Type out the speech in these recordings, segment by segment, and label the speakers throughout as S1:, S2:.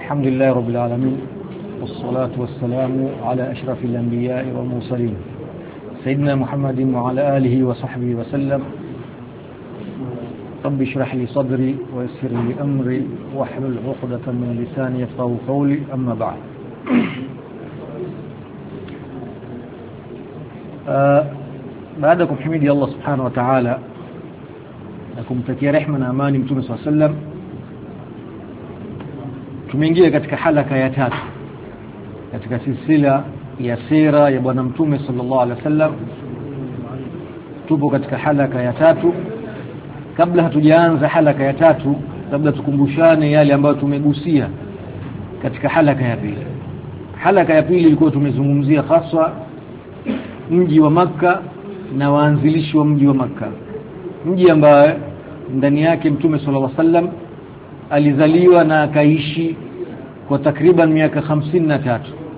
S1: الحمد لله رب العالمين والصلاة والسلام على أشرف الأنبياء والمرسلين سيدنا محمد وعلى آله وصحبه وسلم. رب اشرح لي صدري ويسر لي أمري واحلل عقدة من لساني يفقهوا قولي. أما بعد، بعدكم حميدي الله سبحانه وتعالى لكم تكي رحمة أماني متوم صلى الله عليه وسلم. Tumeingia katika halaka ya tatu katika silsila ya sira ya bwana mtume sallallahu alaihi wasallam. Tupo katika halaka ya tatu. Kabla hatujaanza halaka ya tatu, labda tukumbushane yale ambayo tumegusia katika halaka ya pili. Halaka ya pili ilikuwa tumezungumzia hasa mji wa Makka na waanzilishi wa mji wa Makka, mji ambaye ndani yake mtume sallallahu alaihi wasallam alizaliwa na akaishi kwa takriban miaka 53.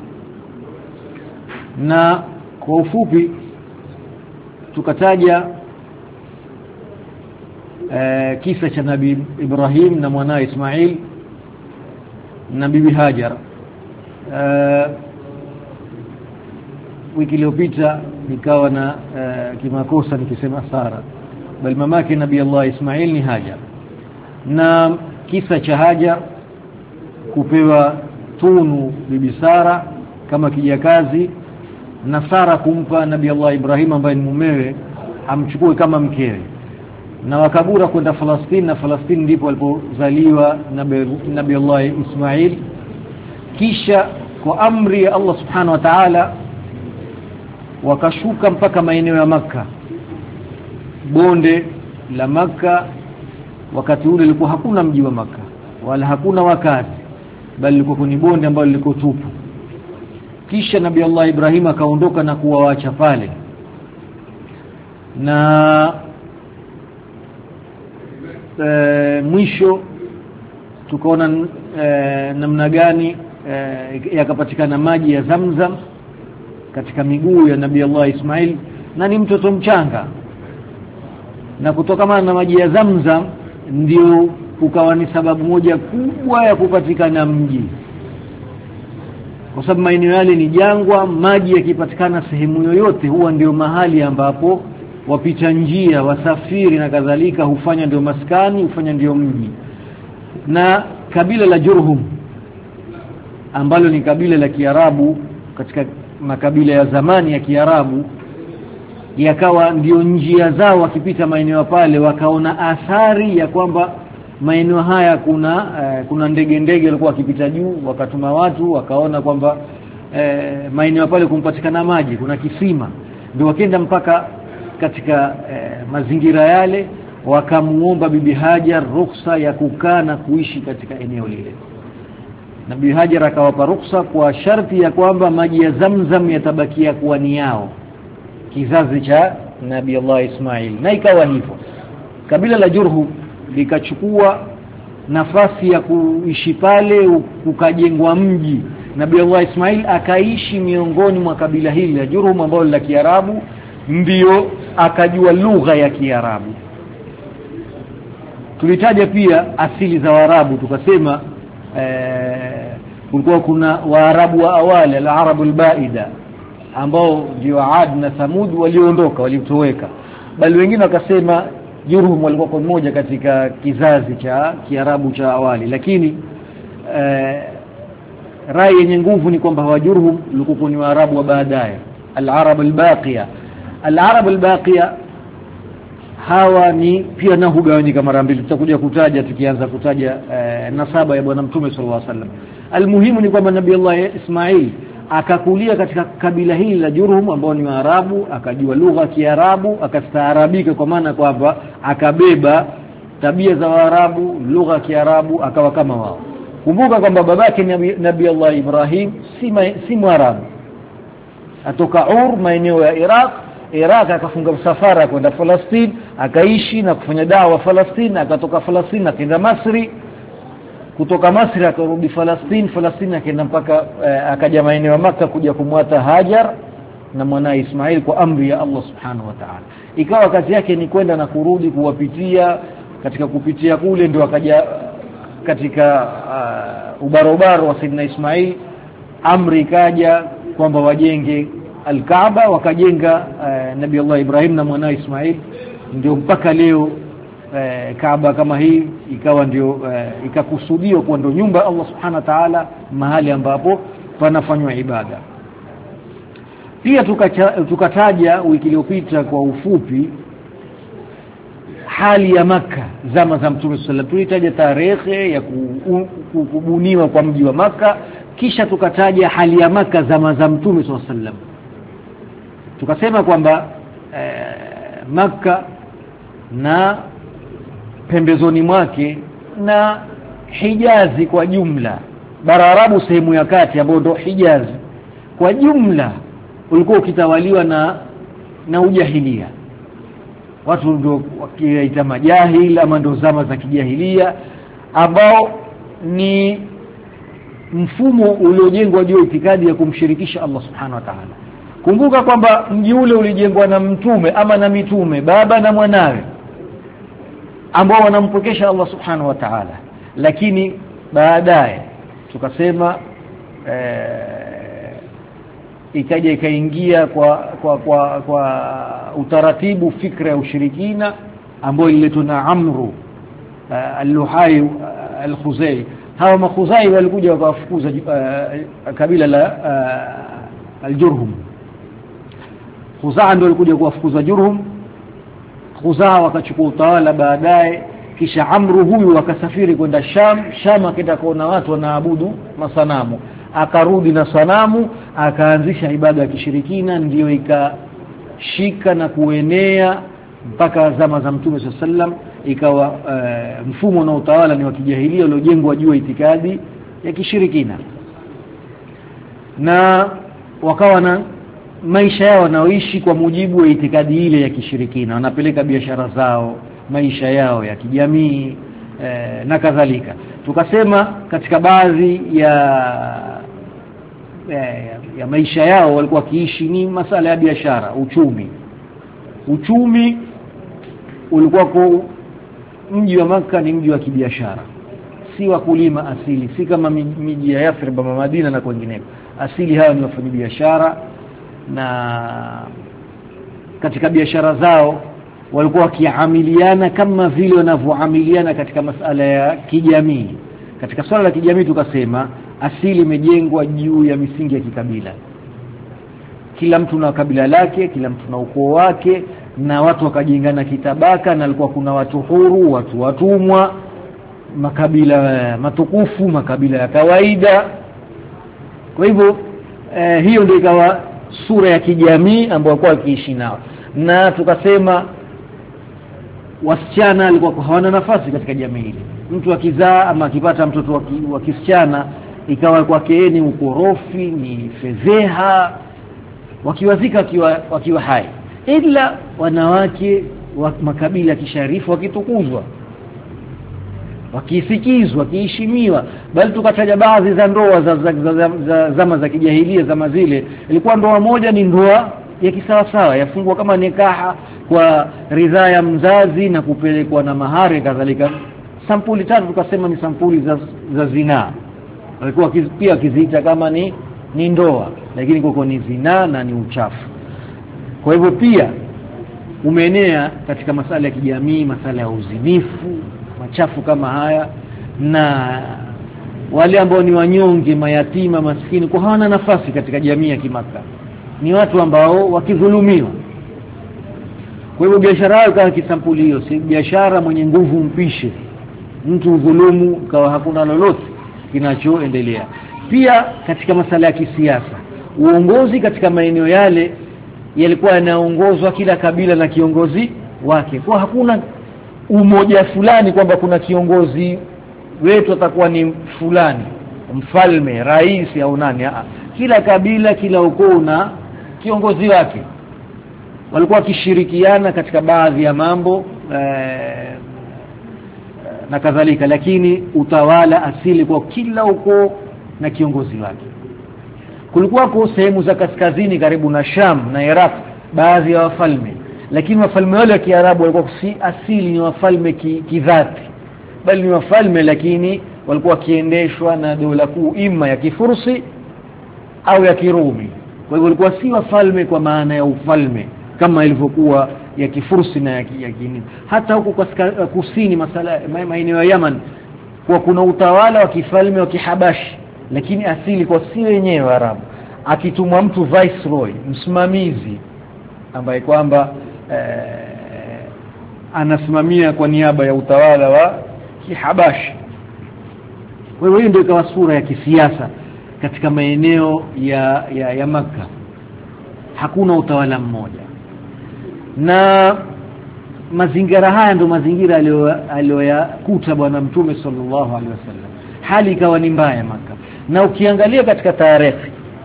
S1: Na kwa ufupi tukataja kisa cha Nabii Ibrahim na mwanae Ismail na bibi Hajar. Wiki iliyopita nikawa na kimakosa nikisema Sara, bali mamake Nabii Allah Ismail ni Hajar. Na kisa cha Hajar kupewa tunu bibi Sara kama kijakazi, na Sara kumpa Nabii Allah Ibrahim ambaye ni mumewe amchukue kama mkewe, na wakabura kwenda Falastini, na Falastini ndipo alipozaliwa Nabii Allah Ismail. Kisha kwa amri ya Allah subhanahu wa ta'ala wakashuka mpaka maeneo ya Makka, bonde la Makka. Wakati ule ilikuwa hakuna mji wa Makka wala hakuna wakazi, bali ilikuwa ni bonde ambalo liko tupu. Kisha Nabii Allah Ibrahim akaondoka na kuwaacha pale, na mwisho tukaona namna gani yakapatikana maji ya Zamzam katika miguu ya Nabii Allah Ismail, na ni mtoto mchanga, na kutokana na maji ya Zamzam ndio ukawa ni sababu moja kubwa ya kupatikana mji, kwa sababu maeneo yale ni jangwa. Maji yakipatikana sehemu yoyote huwa ndio mahali ambapo wapita njia, wasafiri na kadhalika hufanya ndio maskani, hufanya ndio mji. Na kabila la Jurhum ambalo ni kabila la Kiarabu katika makabila ya zamani ya Kiarabu, yakawa ndio njia zao wakipita maeneo pale, wakaona athari ya kwamba maeneo haya kuna ndege walikuwa wakipita juu, wakatuma watu wakaona kwamba maeneo pale kumpatikana maji, kuna kisima, ndio wakaenda mpaka katika mazingira yale, wakamuomba bibi Hajar ruhusa ya kukaa na kuishi katika eneo lile. Na bibi Hajar akawapa ruhusa kwa sharti ya kwamba maji ya Zamzam yatabakia kuwa ni yao, kizazi cha Nabii Allah Ismail. Na ikawa hivyo, kabila la Jurhum likachukua nafasi ya kuishi pale, ukajengwa mji. Nabii Allah Ismail akaishi miongoni mwa kabila hili la Jurhum ambalo la Kiarabu, ndio akajua lugha ya Kiarabu. Tulitaja pia asili za Waarabu, tukasema kulikuwa kuna Waarabu wa awali, al-Arabu al-Baida, ambao ndio Ad na Thamud walioondoka, walitoweka. Bali wengine wakasema Jurhum walikuwa kwa mmoja katika kizazi cha Kiarabu cha awali. Lakini rai yenye nguvu ni kwamba wa Jurhum walikuwa ni Waarabu wa baadaye, al-Arab al-Baqiya. Al-Arab al-Baqiya hawa ni pia na hugawanyika mara mbili, tutakuja kutaja tukianza kutaja nasaba ya bwana mtume sallallahu alaihi wasallam. Almuhimu ni kwamba Nabii Allah Ismail akakulia katika kabila hili la Jurhum ambao ni Waarabu, akajua lugha ya Kiarabu, akastaarabika, kwa maana kwamba akabeba tabia za Waarabu, lugha ya Kiarabu, akawa kama wao. Kumbuka kwamba babake Nabii Allah Ibrahim si Mwarabu, atoka Ur, maeneo ya Iraq, akafunga msafara kwenda Falastini, akaishi na kufanya dawa Falastini, akatoka Falastini akaenda Masri, kutoka Masri akarudi Falastini akaenda mpaka akaja maeneo ya Makka kuja kumwata Hajar na mwanae Ismail kwa amri ya Allah subhanahu wa ta'ala. Ikawa kazi yake ni kwenda na kurudi, kuwapitia. Katika kupitia kule ndio akaja katika ubarobaro wa Saidina Ismail, amri kaja kwamba wajenge al-Kaaba, wakajenga Nabii Allah Ibrahim na mwanae Ismail. Ndio mpaka leo Kaaba kama hii ikawa ndio ikakusudiwa kwa ndio nyumba Allah Subhanahu wa Ta'ala, mahali ambapo panafanywa ibada. Pia tukataja wiki iliyopita kwa ufupi hali ya Makka zama za Mtume sallallahu alaihi wasallam. Tulitaja tarehe ya kubuniwa kwa mji wa Makka, kisha tukataja hali ya Makka zama za Mtume sallallahu alaihi wasallam. Tukasema kwamba Makka na pembezoni mwake na Hijazi kwa jumla, bara Arabu sehemu ya kati ambayo ndio Hijazi kwa jumla, ulikuwa ukitawaliwa na ujahilia. Watu ndio wakiita majahil ama ndio zama za kijahilia, ambao ni mfumo uliojengwa juu itikadi ya kumshirikisha Allah Subhanahu wa Ta'ala. Kumbuka kwamba mji ule ulijengwa na mtume ama na mitume, baba na mwanawe, ambao wanampokesha Allah Subhanahu wa Ta'ala. Lakini baadaye tukasema ikaja ikaingia kwa utaratibu fikra ya ushirikina ambayo ililetwa na Amru al-Luhai al-Khuzai. Hawa makhuzai walikuja wakafukuza kabila la al-Jurhum. Khuzaa ndio walikuja kuwafukuza Jurhum. Khuzaa wakachukua utawala baadaye, kisha Amru huyu akasafiri kwenda Sham akaenda kuona watu wanaabudu masanamu, akarudi na sanamu, akaanzisha ibada ya kishirikina, ndio ikashika na kuenea mpaka zama za Mtume sallallahu alaihi wasallam. Ikawa mfumo na utawala ni wa kijahilia uliojengwa juu ya itikadi ya kishirikina, na wakawa na maisha yao wanaoishi kwa mujibu wa itikadi ile ya kishirikina. Wanapeleka biashara zao, maisha yao ya kijamii na kadhalika. Tukasema katika baadhi ya maisha yao walikuwa kiishi ni masala ya biashara, uchumi ulikuwa kwa mji wa Makka ni mji wa kibiashara, si wa kulima asili, si kama miji ya Yathrib na Madina na kwingineko. Asili hawa ni wafanyabiashara, na katika biashara zao walikuwa wakiamiliana kama vile wanavyoamiliana katika masala ya kijamii. Katika swala la kijamii tukasema asili imejengwa juu ya misingi ya kikabila. Kila mtu na kabila lake, kila mtu na ukoo wake, na watu wakajengana kitabaka, na alikuwa kuna watu huru, watu watumwa, makabila matukufu, makabila ya kawaida. Kwa hivyo hiyo ndio ikawa sura ya kijamii ambayo walikuwa wakiishi nao. Na tukasema wasichana walikuwa hawana nafasi katika jamii ile. Mtu akizaa ama akipata mtoto wa kisichana ikawa kwake ni ukorofi, ni fedheha, wakiwazika wakiwa hai. Ila wanawake wa makabila ya kisharifu wakitukuzwa, wakisikizwa, wakiheshimiwa. Bali tukataja baadhi za ndoa za zama za kijahilia, zama zile ilikuwa ndoa moja ni ndoa ya kisawasawa, yafungwa kama nikaha kwa ridhaa ya mzazi na kupelekwa na mahari kadhalika. Sampuli tatu tukasema ni sampuli za zinaa. Walikuwa pia kiziita kama ni ndoa, lakini kuko ni zinaa na ni uchafu. Kwa hivyo pia umeenea katika masala ya kijamii, masala ya uzinifu, machafu kama haya, na wale ambao ni wanyonge, mayatima, maskini, kwa hawana nafasi katika jamii ya Kimaka. Ni watu ambao wakidhulumiwa. Kwa hivyo biashara yao kama kisampuli hiyo, si biashara mwenye nguvu mpishe, mtu udhulumu kawa hakuna lolote kinachoendelea. Pia katika masala ya kisiasa, uongozi katika maeneo yale yalikuwa yanaongozwa kila kabila na kiongozi wake. Kwa hakuna umoja fulani kwamba kuna kiongozi wetu atakuwa ni fulani, mfalme, rais au nani. Kila kabila, kila ukoo na kiongozi wake. Walikuwa wakishirikiana katika baadhi ya mambo na kadhalika, lakini utawala asili kwa kila ukoo na kiongozi wake. Kulikuwa kwa sehemu za kaskazini karibu na Sham na Iraq baadhi ya wafalme, lakini wafalme wale wa Kiarabu walikuwa si asili ni wafalme kidhati, bali ni wafalme lakini walikuwa kiendeshwa na dola kuu ima ya Kifursi au ya Kirumi. Kwa hivyo walikuwa si wafalme kwa maana ya ufalme kama ilivyokuwa ya Kifursi na ya Kini. Hata huko kusini maeneo ya Yaman kwa kuna utawala wa kifalme wa Kihabashi, lakini asili kwa si wenyewe Arabu. Akitumwa mtu viceroy, msimamizi ambaye kwamba anasimamia kwa niaba ya utawala wa Kihabashi. Kwa hiyo ndio ikawa sura ya kisiasa katika maeneo ya Makka. Hakuna utawala mmoja. Na mazingira haya ndio mazingira aliyoyakuta bwana Mtume sallallahu alaihi wasallam. Hali ikawa ni mbaya Makka. Na ukiangalia katika tarehe,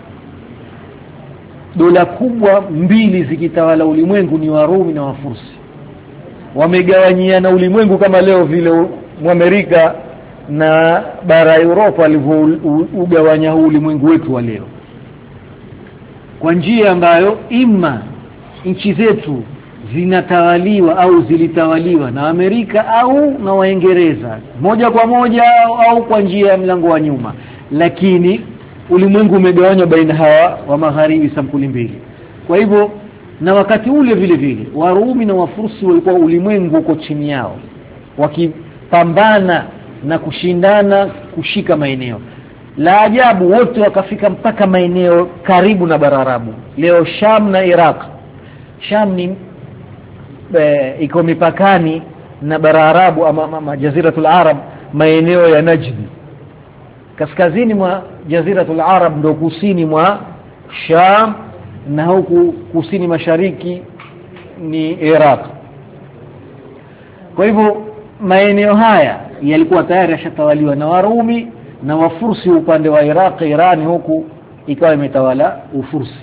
S1: dola kubwa mbili zikitawala ulimwengu ni Warumi na Wafursi. Wamegawanyiana ulimwengu kama leo vile Amerika na bara Europa walivyougawanya ulimwengu wetu wa leo, kwa njia ambayo ima nchi zetu zinatawaliwa au zilitawaliwa na Amerika au na Waingereza moja kwa moja au kwa njia ya mlango wa nyuma, lakini ulimwengu umegawanywa baina hawa wa magharibi sampuli mbili. Kwa hivyo na wakati ule vile vile Warumi na Wafursi walikuwa ulimwengu uko chini yao, wakipambana na kushindana kushika maeneo. La ajabu wote wakafika mpaka maeneo karibu na bara Arabu. Leo Sham na Iraq. Sham ni iko mipakani na bara Arabu ama Jaziratul Arab, maeneo ya Najd. Kaskazini mwa Jaziratul Arab ndio kusini mwa Sham, na huku kusini mashariki ni Iraq. Kwa hivyo maeneo haya yalikuwa tayari yashatawaliwa na Warumi na Wafursi upande wa Iraq, Irani huku ikawa imetawala Ufursi.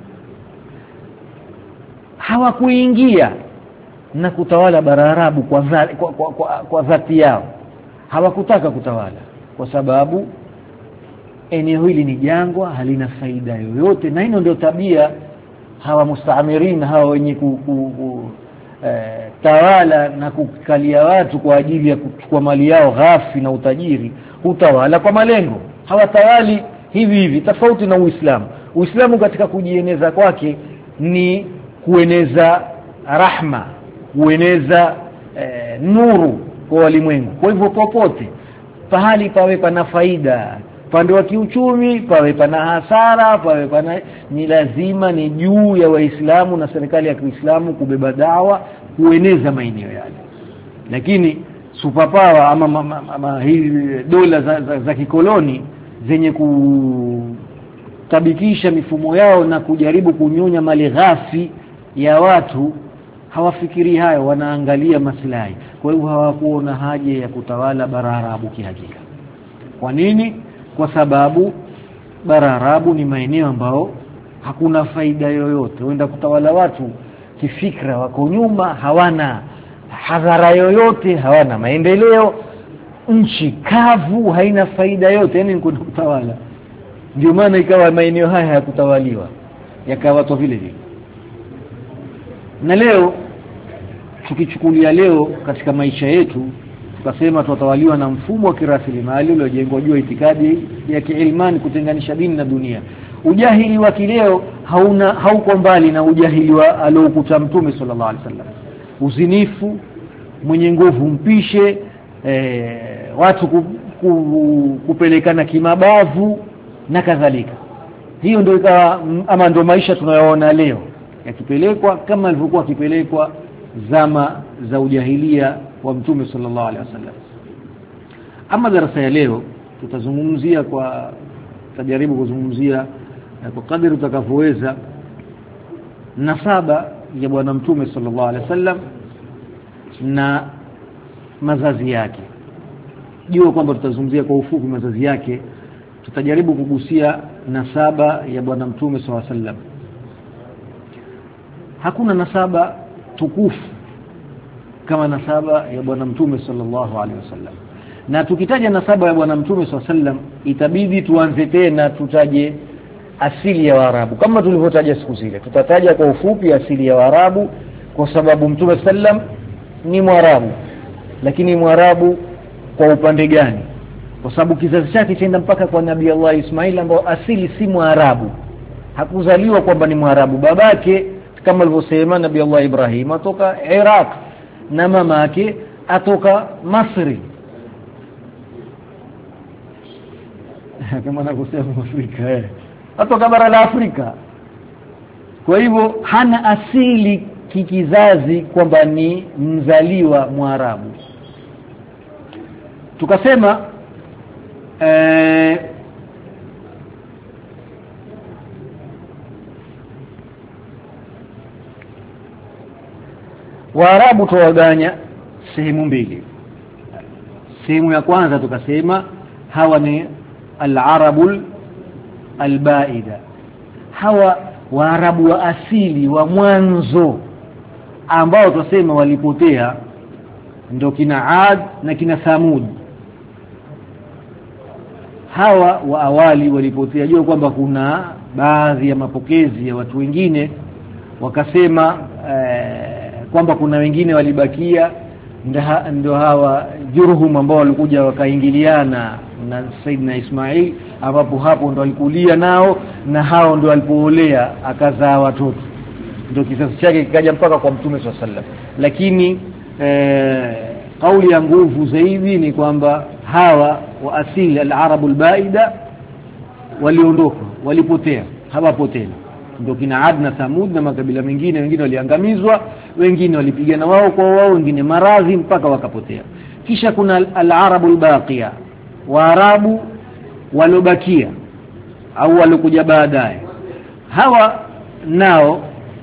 S1: Hawakuingia na kutawala bara Arabu kwa dhati yao. Hawakutaka kutawala kwa sababu eneo hili ni jangwa, halina faida yoyote, na hino ndio tabia hawa musta'mirin, hawa wenye tawala na kukalia watu kwa ajili ya kuchukua mali yao ghafi na utajiri. Utawala kwa malengo, hawatawali hivi hivi. Tofauti na Uislamu. Uislamu katika kujieneza kwake ni kueneza rahma, kueneza nuru kwa walimwengu. Kwa hivyo popote pahali pawe pana faida, pande wa kiuchumi pawe pana hasara, pawe pana, ni lazima ni juu ya Waislamu na serikali ya Kiislamu kubeba dawa, kueneza maeneo yale. Lakini superpower ama hii dola za kikoloni zenye kutabikisha mifumo yao na kujaribu kunyonya mali ghafi ya watu, hawafikiri hayo, wanaangalia maslahi. Kwa hivyo hawakuona haja ya kutawala bara Arabu kihakika. Kwa nini? Kwa sababu bara Arabu ni maeneo ambao hakuna faida yoyote. Wenda kutawala watu kifikra wako nyuma, hawana hadhara yoyote, hawana maendeleo, nchi kavu, haina faida yote, yani kuna kutawala. Ndio maana ikawa maeneo haya hayakutawaliwa, yakawa tu vile vile. Na leo tukichukulia leo katika maisha yetu, tukasema tutawaliwa na mfumo wa kirasilimali uliojengwa juu ya itikadi ya kiilmani, kutenganisha dini na dunia. Ujahili wa kileo hauko mbali na ujahili wa aliokuta Mtume sallallahu alaihi wasallam. Uzinifu, mwenye nguvu mpishe, watu kupelekana kimabavu na kadhalika. Hiyo ndio ikawa ama ndio maisha tunayoona leo yakipelekwa kama ilivyokuwa kipelekwa zama za ujahilia wa Mtume sallallahu alaihi wasallam. Ama darasa ya leo tutajaribu kuzungumzia kwa kadri tutakavyoweza nasaba ya bwana Mtume sallallahu alaihi wasallam na mazazi yake. Jua kwamba tutazungumzia kwa ufupi mazazi yake. Tutajaribu kugusia nasaba ya bwana Mtume sallallahu alaihi wasallam. Hakuna nasaba tukufu kama nasaba ya bwana Mtume sallallahu alaihi wasallam. Na tukitaja nasaba ya bwana Mtume sallallahu alaihi wasallam, itabidi tuanze tena tutaje asili ya Waarabu. Kama tulivyotaja siku zile, tutataja kwa ufupi asili ya Waarabu, kwa sababu Mtume sallam ni Mwarabu. Lakini Mwarabu kwa upande gani? kwa sababu kizazi chake chaenda mpaka kwa Nabii Allah Ismail ambao asili si Mwarabu, hakuzaliwa kwamba ni Mwarabu. Babake kama alivyosema Nabii Allah Ibrahim atoka Iraq na mamake atoka Masri kama anavyosema Afrika atoka bara la Afrika. Kwa hivyo hana asili kikizazi kwamba ni mzaliwa Mwarabu. Tukasema Waarabu tuwaganya sehemu mbili. Sehemu ya kwanza tukasema hawa ni al-Arabul al-Baida, hawa Waarabu wa asili wa mwanzo ambao tusema walipotea, ndio kina Ad na kina Thamud. Hawa wa awali walipotea. Jua kwamba kuna baadhi ya mapokezi ya watu wengine wakasema kwamba kuna wengine walibakia, ndio hawa Jurhum ambao walikuja wakaingiliana na Saidina Ismail, ambapo hapo ndo alikulia nao na hao ndo walipoolea akazaa watoto, ndio kizazi chake kikaja mpaka kwa Mtume SAW. Lakini kauli ya nguvu zaidi ni kwamba hawa wa asili al-Arabul Baida waliondoka, walipotea, hawapotea. Ndio kina Ad na Thamud na makabila mengine, wengine waliangamizwa, wengine walipigana wao kwa wao, wengine maradhi mpaka wakapotea. Kisha kuna al-Arabul Baqiya, Waarabu walobakia au walokuja baadaye. Hawa nao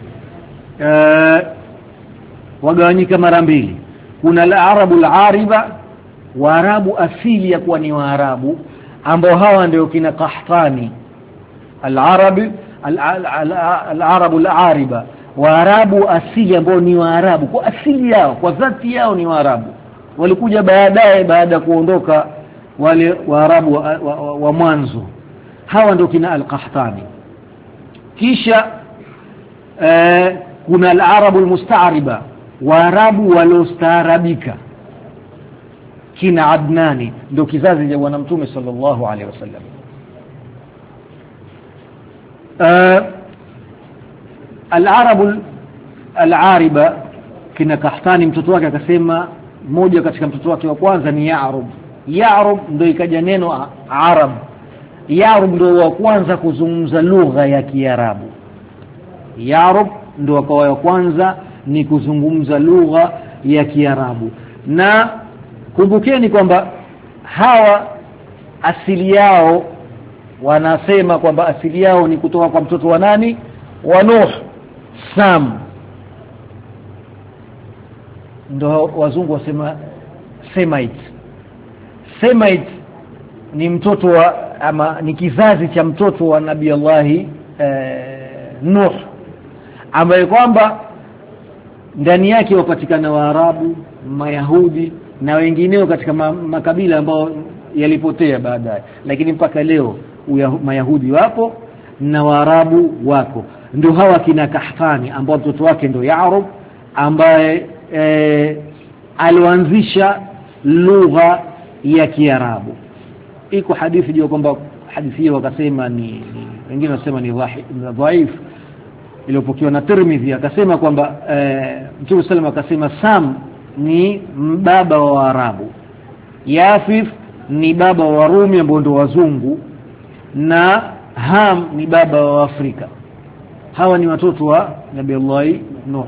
S1: wagawanyika mara mbili. Kuna al-Arabul Ariba, Waarabu asili ya kuwa ni Waarabu ambao hawa ndio kina Qahtani. Al-Arabi al-Arabul Ariba, Waarabu asili ambao ni Waarabu kwa asili yao, kwa dhati yao ni Waarabu, walikuja baadaye baada kuondoka wale Waarabu wa mwanzo. Hawa ndio kina al-Qahtani. Kisha kuna al-Arabul Musta'riba, Waarabu waliostaarabika, kina Adnani, ndio kizazi cha Bwana Mtume sallallahu alaihi wasallam. Al-Arabul al-Ariba, kina Qahtani mtoto wake akasema, mmoja katika mtoto wake wa kwanza ni Ya'rub. Ya'rub ndio ikaja neno Arab. Ya'rub ndio wa kwanza kuzungumza lugha ya Kiarabu. Ya'rub ndio akawa wa kwanza ni kuzungumza lugha ya Kiarabu. Na kumbukeni kwamba hawa asili yao, wanasema kwamba asili yao ni kutoka kwa mtoto wa nani? Wa Nuh, Sam. Ndio wazungu wasema Semite. Semite ni mtoto wa, ama ni kizazi cha mtoto wa Nabii Allah Nuh, ambaye kwamba ndani yake wapatikana Waarabu, Mayahudi na wengineo katika makabila ambao yalipotea baadaye. Lakini mpaka leo Mayahudi wapo na Waarabu wako. Ndio hawa kina Qahtani ambao mtoto wake ndio Ya'rub, ambaye alianzisha lugha ya Kiarabu. Iko hadithi juu kwamba hadithi hiyo wakasema ni wengine wasema ni dhaif, iliyopokewa na Tirmidhi, akasema kwamba Mtume sallam akasema Sam ni baba wa Waarabu, Yafith ni baba wa Warumi ambao ndio wazungu, na Ham ni baba wa Afrika. Hawa ni watoto wa Nabii Allah Nuh.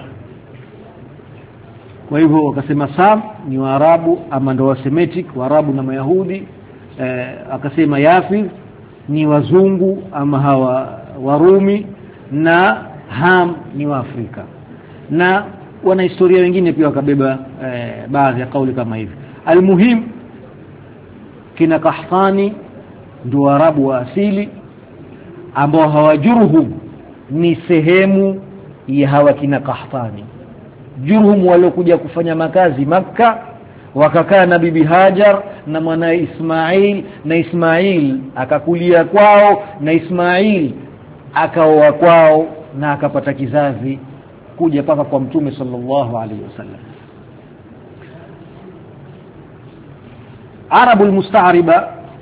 S1: Kwa hivyo wakasema Sam ni Waarabu ama ndio Wasemitic, Waarabu na Mayahudi. Akasema Yafith ni wazungu ama hawa Warumi, na Ham ni wa Afrika. Na wana historia wengine pia wakabeba baadhi ya kauli kama hivi. Almuhim kina Qahtani ndio Waarabu wa asili ambao hawa Jurhum ni sehemu ya hawa kina Qahtani. Jurhum waliokuja kufanya makazi Makka, wakakaa na Bibi Hajar na mwanae Ismail, na Ismail akakulia kwao, na Ismail akaoa kwao, na akapata kizazi kuja paka kwa Mtume sallallahu alaihi wasallam. Arabul Musta'riba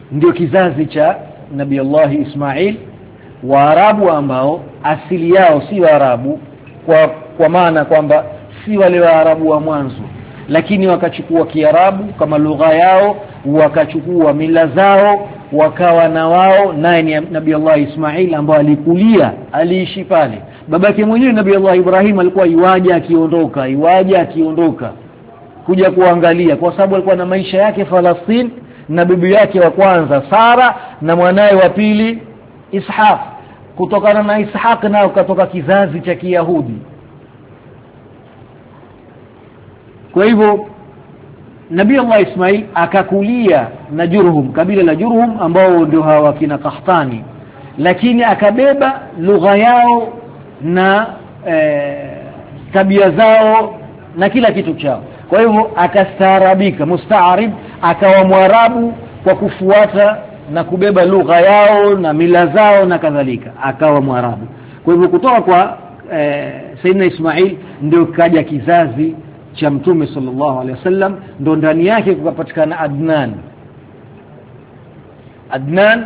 S1: ndio kizazi cha Nabii Allah Ismail. Waarabu ambao asili yao si Waarabu kwa maana kwamba si wale Waarabu wa mwanzo, lakini wakachukua Kiarabu kama lugha yao, wakachukua mila zao, wakawa na wao. Naye ni Nabii Allah Ismail ambaye alikulia, aliishi pale. Babake mwenyewe Nabii Allah Ibrahim alikuwa iwaje akiondoka kuja kuangalia, kwa sababu alikuwa na maisha yake Palestina, na bibi yake wa kwanza Sara na mwanae wa pili Ishaq. Kutokana na Ishaq nao katoka kizazi cha Kiyahudi. Kwa hivyo Nabii Allah Ismail akakulia na Jurhum, kabila la Jurhum ambao ndio hawa kina Qahtani, lakini akabeba lugha yao na tabia zao na kila kitu chao. Kwa hivyo akastaarabika, mustaarib, akawa Mwarabu kwa kufuata na kubeba lugha yao na mila zao na kadhalika, akawa Mwarabu. Kwa hivyo kutoka kwa Sayyidina Ismail ndio kaja kizazi cha Mtume sallallahu alaihi wasallam, ndio ndani yake kukapatikana Adnan. Adnan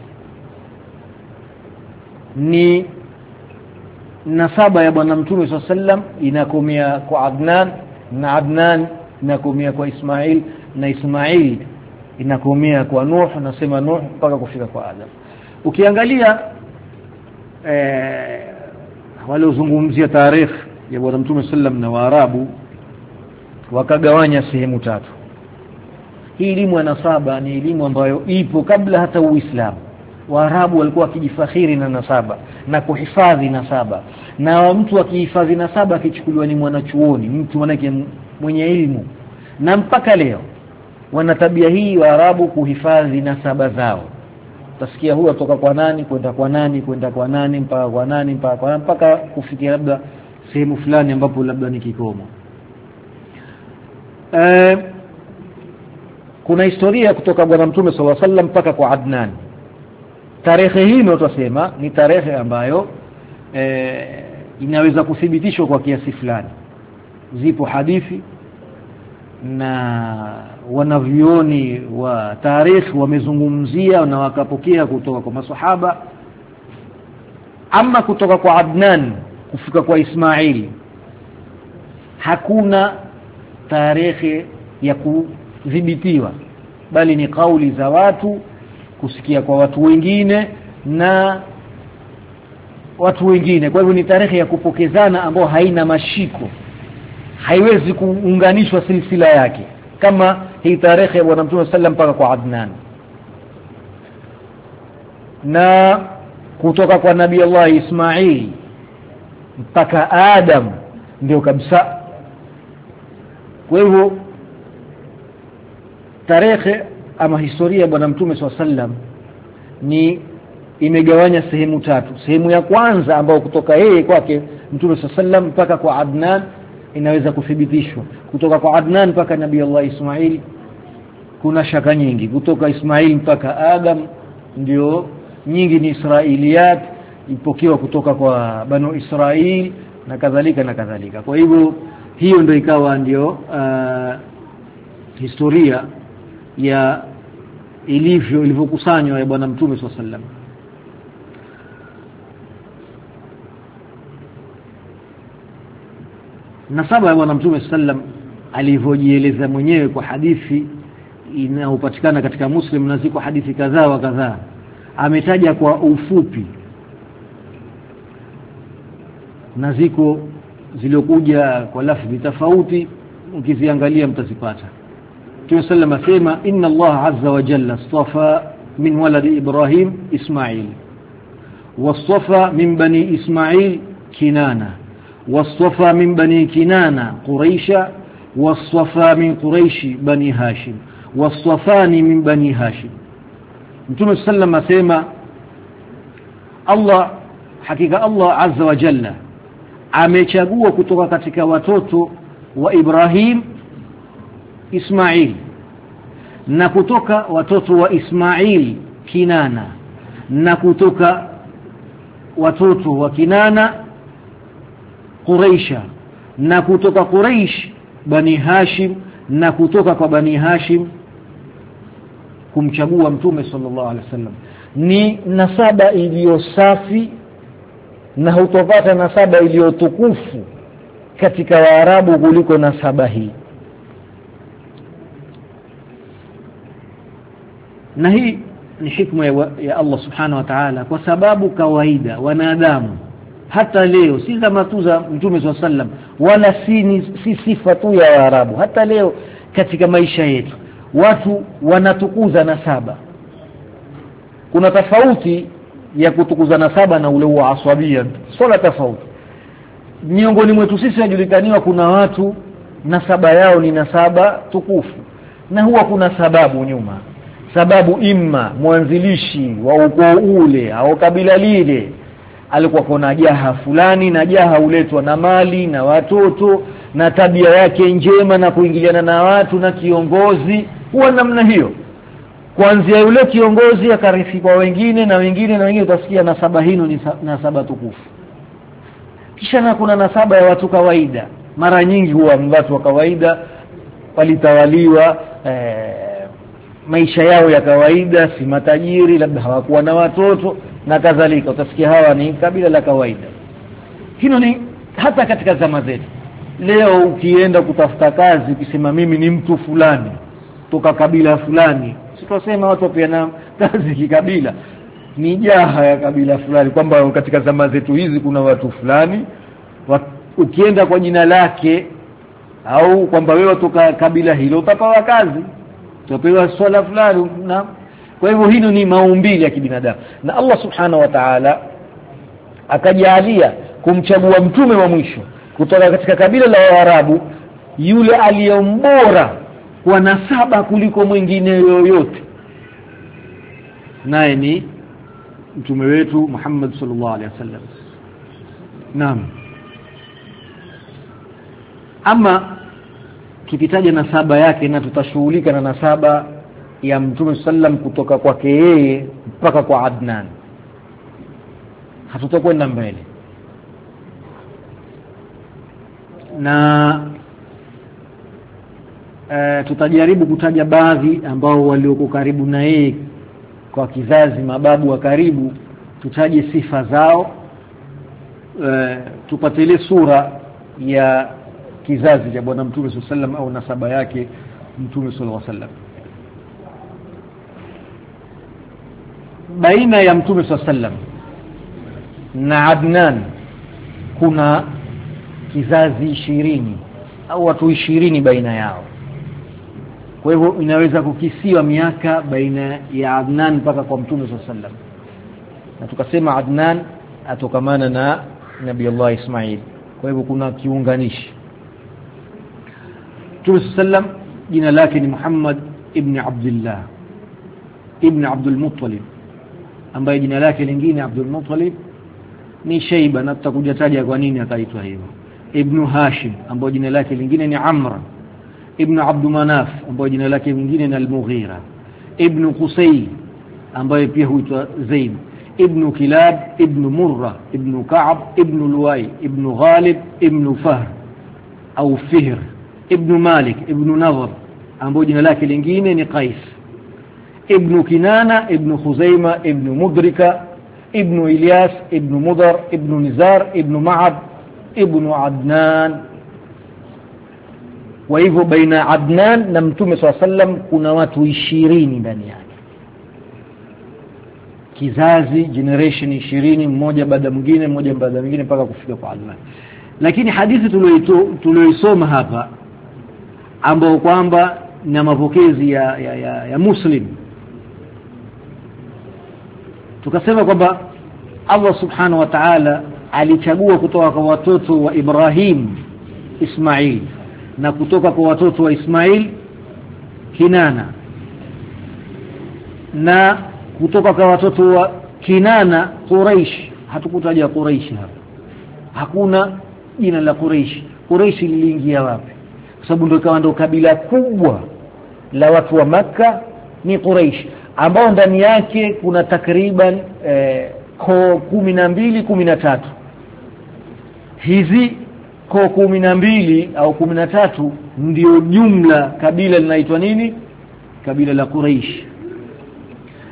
S1: ni nasaba ya bwana Mtume sallallahu alaihi wasallam, inakomea kwa Adnan, na Adnan inakomea kwa Ismail, na Ismail inakomea kwa Nuh, nasema Nuh mpaka kufika kwa Adam. Ukiangalia wale uzungumzia tarehe ya bwana Mtume sallam na Waarabu, wakagawanya sehemu tatu. Hii elimu ya nasaba ni elimu ambayo ipo kabla hata Uislamu. Waarabu walikuwa wakijifakhiri na nasaba na kuhifadhi nasaba, na mtu akihifadhi nasaba akichukuliwa ni mwanachuoni, mtu mwenye elimu. Na mpaka leo wana tabia hii Waarabu kuhifadhi nasaba zao. Utasikia huyu kutoka kwa nani kwenda kwa nani, kwenda kwa nani mpaka kwa nani mpaka kufikia labda sehemu fulani ambapo labda ni kikomo. Kuna historia kutoka bwana Mtume sallallahu alaihi wasallam mpaka kwa Adnan. Tarehe hii ndio tutasema ni tarehe ambayo inaweza kuthibitishwa kwa kiasi fulani. Zipo hadithi na wanavyoni wa tarehe wamezungumzia na wakapokea kutoka kwa maswahaba. Ama kutoka kwa Adnan kufika kwa Ismail hakuna tarehe ya kudhibitiwa, bali ni kauli za watu, kusikia kwa watu wengine na watu wengine. Kwa hivyo ni tarehe ya kupokezana ambayo haina mashiko, haiwezi kuunganishwa silsila yake kama hii tarehe ya bwana Mtume sallam mpaka kwa Adnan. Na kutoka kwa Nabii Allah Ismail mpaka Adam ndio kabisa. Kwa hivyo tarehe ama historia ya bwana Mtume sallam ni imegawanya sehemu tatu. Sehemu ya kwanza ambayo kutoka yeye kwake Mtume sallam mpaka kwa Adnan inaweza kuthibitishwa. Kutoka kwa Adnan mpaka Nabii Allah Ismail kuna shaka nyingi. Kutoka Ismail mpaka Adam ndio nyingi ni Israiliyat, ipokewa kutoka kwa Banu Israil na kadhalika na kadhalika. Kwa hivyo hiyo ndio ikawa ndio historia ya ilivyokusanywa ya bwana Mtume sallam. Nasaba ya bwana Mtume sallam alivyojieleza mwenyewe kwa hadithi inayopatikana katika Muslim, na ziko hadithi kadhaa wa kadhaa, ametaja kwa ufupi, na ziko ziliokuja kwa lafzi tofauti, ukiziangalia mtazipata. Mtume sallam asema inna Allah azza wa jalla istafa min waladi Ibrahim Ismail, wastafa min bani Ismail Kinana, واصطفى من بني كنانة قريشا، واصطفى من قريش بني هاشم، واصطفاني من بني هاشم. Mtume sallam asema Allah, hakika Allah azza wa jalla amechagua kutoka katika watoto wa Ibrahim Ismail, na kutoka watoto wa Ismail Kinana, na kutoka watoto wa Kinana Quraisha, na kutoka Quraish Bani Hashim, na kutoka kwa Bani Hashim kumchagua mtume sallallahu alaihi wasallam ni nasaba iliyo safi, na hutopata nasaba iliyo tukufu katika Waarabu kuliko nasaba hii. Na hii ni hikma ya Allah subhanahu wa ta'ala, kwa sababu kawaida wanadamu hata leo, si zama tu za mtume sallallahu alaihi wasallam, wala si sifa tu ya Waarabu, hata leo katika maisha yetu watu wanatukuza nasaba. Kuna tofauti ya kutukuza nasaba na ule wa aswabia, swala tofauti. Miongoni mwetu sisi tunajulikaniwa kuna watu nasaba yao ni nasaba tukufu, na huwa kuna sababu nyuma. Sababu imma mwanzilishi wa ukoo ule au kabila lile alikuwa kuna jaha fulani, na jaha huletwa na mali na watoto na tabia yake njema na kuingiliana na watu na kiongozi, huwa namna hiyo. Kuanzia yule kiongozi akarithi kwa wengine na wengine na wengine, utasikia nasaba hino ni nasaba tukufu. Kisha na kuna nasaba ya watu kawaida, mara nyingi huwa watu wa kawaida walitawaliwa maisha yao ya kawaida, si matajiri, labda hawakuwa na watoto na kadhalika, utasikia hawa ni kabila la kawaida. Hino ni hata katika zama zetu. Leo ukienda kutafuta kazi, ukisema mimi ni mtu fulani toka kabila fulani, sitasema watu pia na kazi kikabila, ni jaha ya kabila fulani, kwamba katika zama zetu hizi kuna watu fulani. Ukienda kwa jina lake au kwamba wewe toka kabila hilo, utapewa kazi, utapewa swala fulani. Na kwa hivyo hino ni maumbile ya kibinadamu, na Allah subhanahu wa ta'ala akajalia kumchagua mtume wa mwisho kutoka katika kabila la Waarabu, yule aliyembora kwa nasaba kuliko mwingine yoyote, naye ni mtume wetu Muhammad sallallahu alaihi wasallam. Naam. Ama kipitaje nasaba yake, na tutashughulika na nasaba ya mtume sallam kutoka kwake yeye mpaka kwa Adnan, hatutakwenda mbele. Na tutajaribu kutaja baadhi ambao walioko karibu na yeye kwa kizazi, mababu wa karibu, tutaje sifa zao, tupate ile sura ya kizazi cha bwana mtume sallallahu alaihi wasallam au nasaba yake mtume sallallahu alaihi wasallam. Baina ya mtume sallallahu alaihi wasallam na Adnan kuna kizazi 20 au watu 20 baina yao. Kwa hivyo inaweza kukisiwa miaka baina ya Adnan mpaka kwa mtume sallallahu alaihi wasallam. Na tukasema Adnan atokamana na Nabii Allah Ismail, kwa hivyo kuna kiunganishi. Mtume sallam jina lake ni Muhammad ibn Abdullah ibn Abdul Muttalib, ambaye jina lake lingine Abdul Muttalib ni Shayba, na tutakuja taja kwa nini akaitwa hivyo. Ibn Hashim, ambaye jina lake lingine ni Amr. Ibn Abd Manaf, ambaye jina lake lingine ni Al-Mughira. Ibn Qusay, ambaye pia huitwa Zaid. Ibn Kilab, Ibn Murra, Ibn Ka'b, Ibn Luway, Ibn Ghalib, Ibn Fahr au Fihr. Ibn Malik, Ibn Nadhr, ambaye jina lake lingine ni Qais. Ibn Kinana, Ibn Khuzaima, Ibn Mudrika, Ibn Ilyas, Ibn Mudar, Ibn Nizar, Ibn Ma'ad, Ibn Adnan. Kwa hivyo baina Adnan na mtume sallallahu alaihi wasallam kuna watu 20 ndani yake, kizazi, generation 20, mmoja baada mwingine, mmoja baada mwingine, mpaka kufika kwa Adnan. Lakini hadithi tulioisoma hapa, ambao kwamba na mapokezi ya Muslim, tukasema kwamba Allah subhanahu wa ta'ala alichagua kutoka kwa watoto wa Ibrahim Ismail, na kutoka kwa watoto wa Ismail Kinana, na kutoka kwa watoto wa Kinana Quraish. Hatukutaja Quraish hapa, hakuna jina la Quraish. Quraish liliingia wapi? Kwa sababu ndio kabila kubwa la watu wa Makka ni Quraish, ambao ndani yake kuna takriban koo 12-13. Hizi koo 12 au 13 ndio jumla kabila linaitwa nini? Kabila la Quraish.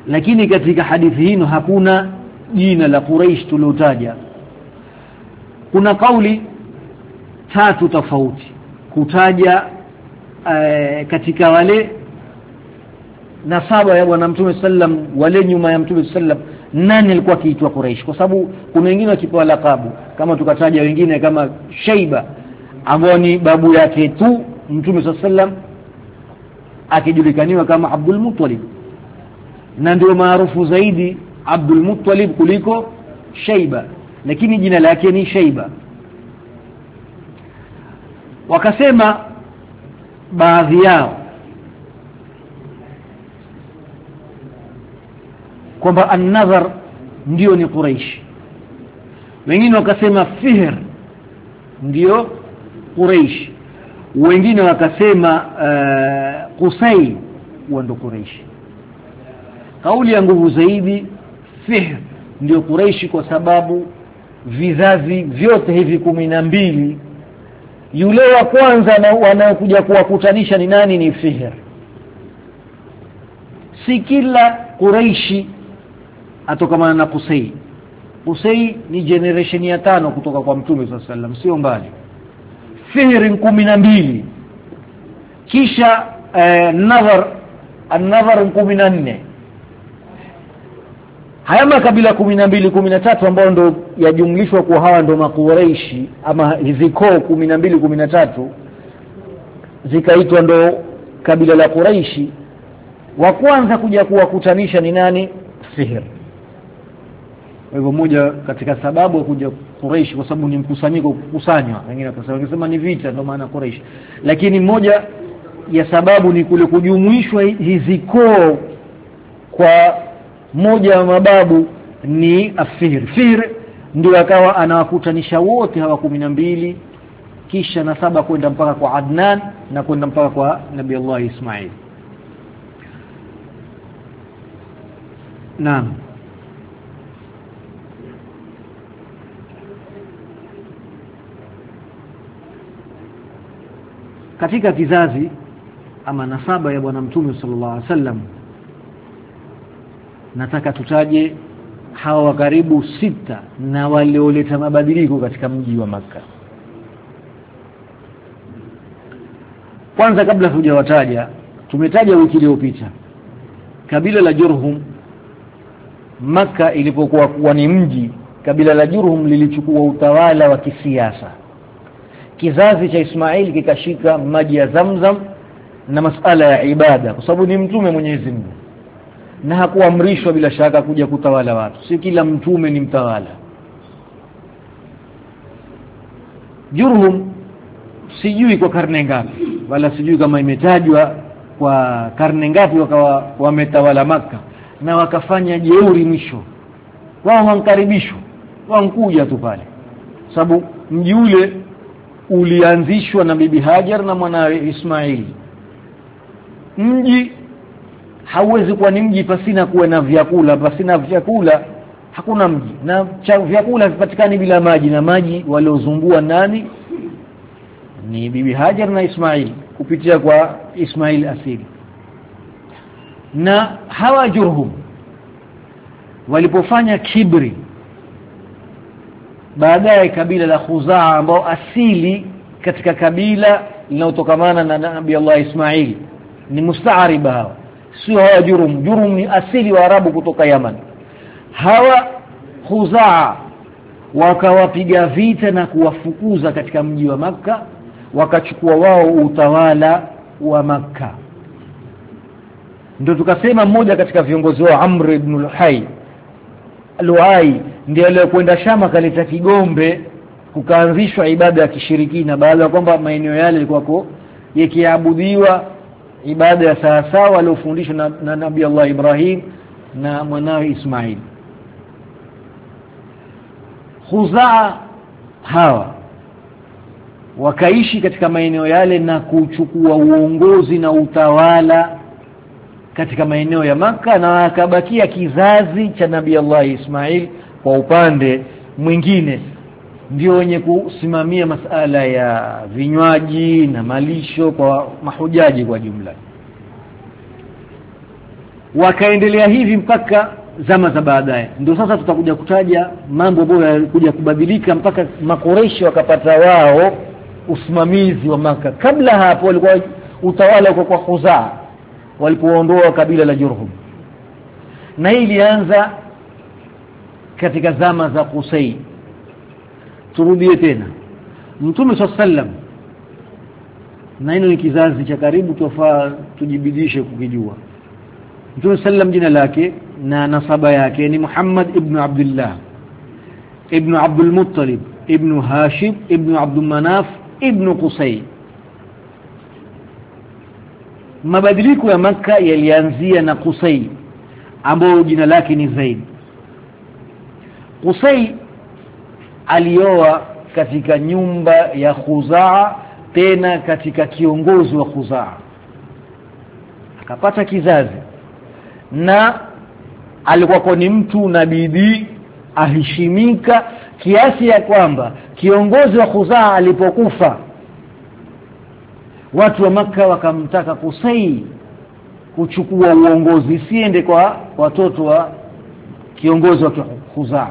S1: lakini katika hadithi hino hakuna jina la Quraysh tulotaja. Kuna kauli tatu tofauti kutaja katika wale nasaba ya bwana Mtume sallam, wale nyuma ya Mtume sallam, nani alikuwa akiitwa Quraysh, kwa sababu kuna wengine wakipewa lakabu, kama tukataja wengine kama Shaiba ambao ni babu yake tu Mtume sallam, akijulikaniwa kama Abdul Muttalib, na ndio maarufu zaidi Abdul Muttalib kuliko Shaiba, lakini jina lake ni Shaiba. Wakasema baadhi yao kwamba An-Nadhar ndio ni Quraysh, wengine wakasema Fihr ndio Quraysh, wengine wakasema Qusay ndio Quraysh. Kauli ya nguvu zaidi Fihr ndio Quraysh, kwa sababu vizazi vyote hivi 12 yule wa kwanza na wanaokuja kuwakutanisha ni nani? Ni Fihr. Si kila Quraysh atokamana na Qusay. Qusay ni generation ya 5 kutoka kwa Mtume sallam, sio mbali. Fihr 12, kisha An-Nadhar 14. Haya makabila 12 13 ambao ndo yajumlishwa kwa hawa ndo makuraishi, ama hizi koo 12 13 zikaitwa ndo kabila la Quraishi. Wa kwanza kuja kuwakutanisha ni nani? Fihr. Kwa hivyo moja katika sababu ya kuja Quraish, kwa sababu ni mkusanyiko, kukusanywa, wengine wakasema ni vita ndio maana Quraish, lakini moja ya sababu ni kule kujumuishwa hizi koo kwa moja wa mababu ni Fihr. Fihr ndio akawa anawakutanisha wote hawa 12, kisha nasaba kwenda mpaka kwa Adnan na kwenda mpaka kwa Nabii Allah Ismail. Naam. Katika kizazi ama nasaba ya bwana Mtume sallallahu alaihi wasallam, nataka tutaje hawa karibu 6 na walioleta mabadiliko katika mji wa Makka. Kwanza, kabla hujawataja, tumetaja wiki iliyopita kabila la Jurhum. Makka ilipokuwa ni mji, kabila la Jurhum lilichukua utawala wa kisiasa. Kizazi cha Ismail kikashika maji ya Zamzam na masala ya ibada, kwa sababu ni mtume Mwenyezi Mungu na hakuamrishwa bila shaka kuja kutawala watu. Si kila mtume ni mtawala. Jurhum sijui kwa karne ngapi, wala sijui kama imetajwa kwa karne ngapi wakawa wametawala Makka, na wakafanya jeuri mwisho. Wao wankaribishwa, wankuja tu pale, sababu mji ule ulianzishwa na Bibi Hajar na mwanawe Ismail. Mji hauwezi kuwa ni mji pasina kuwa na vyakula. Pasina vyakula hakuna mji, na vyakula vipatikani bila maji, na maji waliozumbua nani? Ni Bibi Hajar na Ismail kupitia kwa Ismail asili. Na hawa Jurhum walipofanya kibri, baadaye kabila la Khuzaa ambao asili katika kabila linalotokamana na Nabii Allah Ismail ni mustaariba hawa, sio hawa Jurhum. Jurhum ni asili wa Arabu kutoka Yaman. Hawa Khuzaa wakawapiga vita na kuwafukuza katika mji wa Makka, wakachukua wao utawala wa Makka. Ndio tukasema mmoja katika viongozi wao Amr ibn Luhai ndiye aliyekwenda Sham akaleta kigombe, kukaanzishwa ibada ya kishirikina, baada ya kwamba maeneo yale yalikuwa yakiabudiwa ibada ya sawasawa waliofundishwa na Nabii Allah Ibrahim na mwanawe Ismail. Khuzaa hawa wakaishi katika maeneo yale na kuchukua uongozi na utawala katika maeneo ya Makka, na akabakia kizazi cha Nabii Allah Ismail kwa upande mwingine ndio wenye kusimamia masala ya vinywaji na malisho kwa mahujaji kwa jumla. wakaendelea hivi mpaka zama za baadaye. Ndio sasa tutakuja kutaja mambo ambayo yalikuja kubadilika mpaka Makureishi wakapata wao usimamizi wa Maka. Kabla hapo walikuwa utawala uko kwa Khuzaa walipoondoa kabila la Jurhum, na hii ilianza katika zama za Qusay. Turudie tena Mtume sallam, na hilo ni kizazi cha karibu, tofaa tujibidishe kukijua. Mtume sallam jina lake na nasaba yake ni Muhammad ibn Abdullah ibn Abdul Muttalib ibn Hashim ibn Abdul Manaf ibn Qusay. Mabadiliko ya Makka yalianzia na Qusay ambao jina lake ni Zaid. Qusay alioa katika nyumba ya Khuzaa, tena katika kiongozi wa Khuzaa, akapata kizazi, na alikuwa ni mtu na bidii, aheshimika kiasi ya kwamba kiongozi wa Khuzaa alipokufa watu wa Makka wakamtaka Qusay kuchukua uongozi, siende kwa watoto wa kiongozi wa Khuzaa.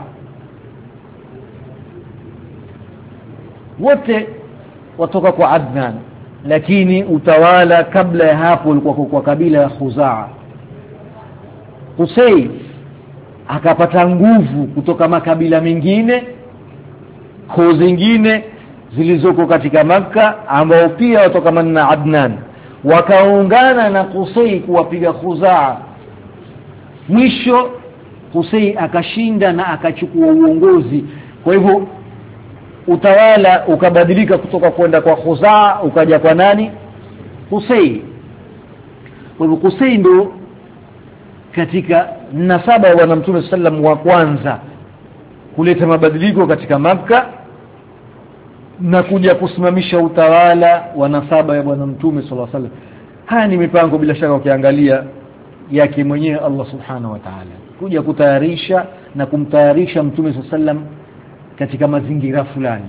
S1: Wote watoka kwa Adnan, lakini utawala kabla ya hapo ulikuwa kwa kabila ya Khuzaa. Qusay akapata nguvu kutoka makabila mengine, koo zingine zilizoko katika Makka ambao pia watoka na Adnan, wakaungana na Qusay kuwapiga Khuzaa. Mwisho Qusay akashinda na akachukua uongozi. Kwa hivyo utawala ukabadilika kutoka kwenda kwa Khuzaa ukaja kwa nani? Qusay. Kwa hivyo Qusay ndo katika nasaba wa Mtume sallam wa kwanza kuleta mabadiliko katika Makka na kuja kusimamisha utawala wa nasaba ya bwana Mtume sallallahu alaihi wasallam. Haya ni mipango bila shaka ukiangalia yake mwenyewe Allah subhanahu wa ta'ala, kuja kutayarisha na kumtayarisha Mtume sallallahu alaihi wasallam katika mazingira fulani.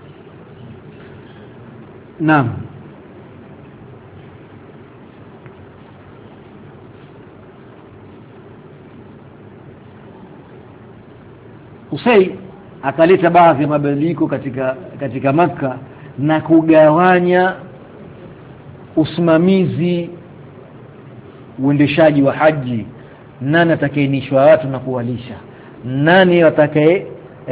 S1: Naam. Qusay akaleta baadhi ya mabadiliko katika Makka na kugawanya usimamizi, uendeshaji wa haji, nani atakayenishwa watu na kuwalisha, nani atakaye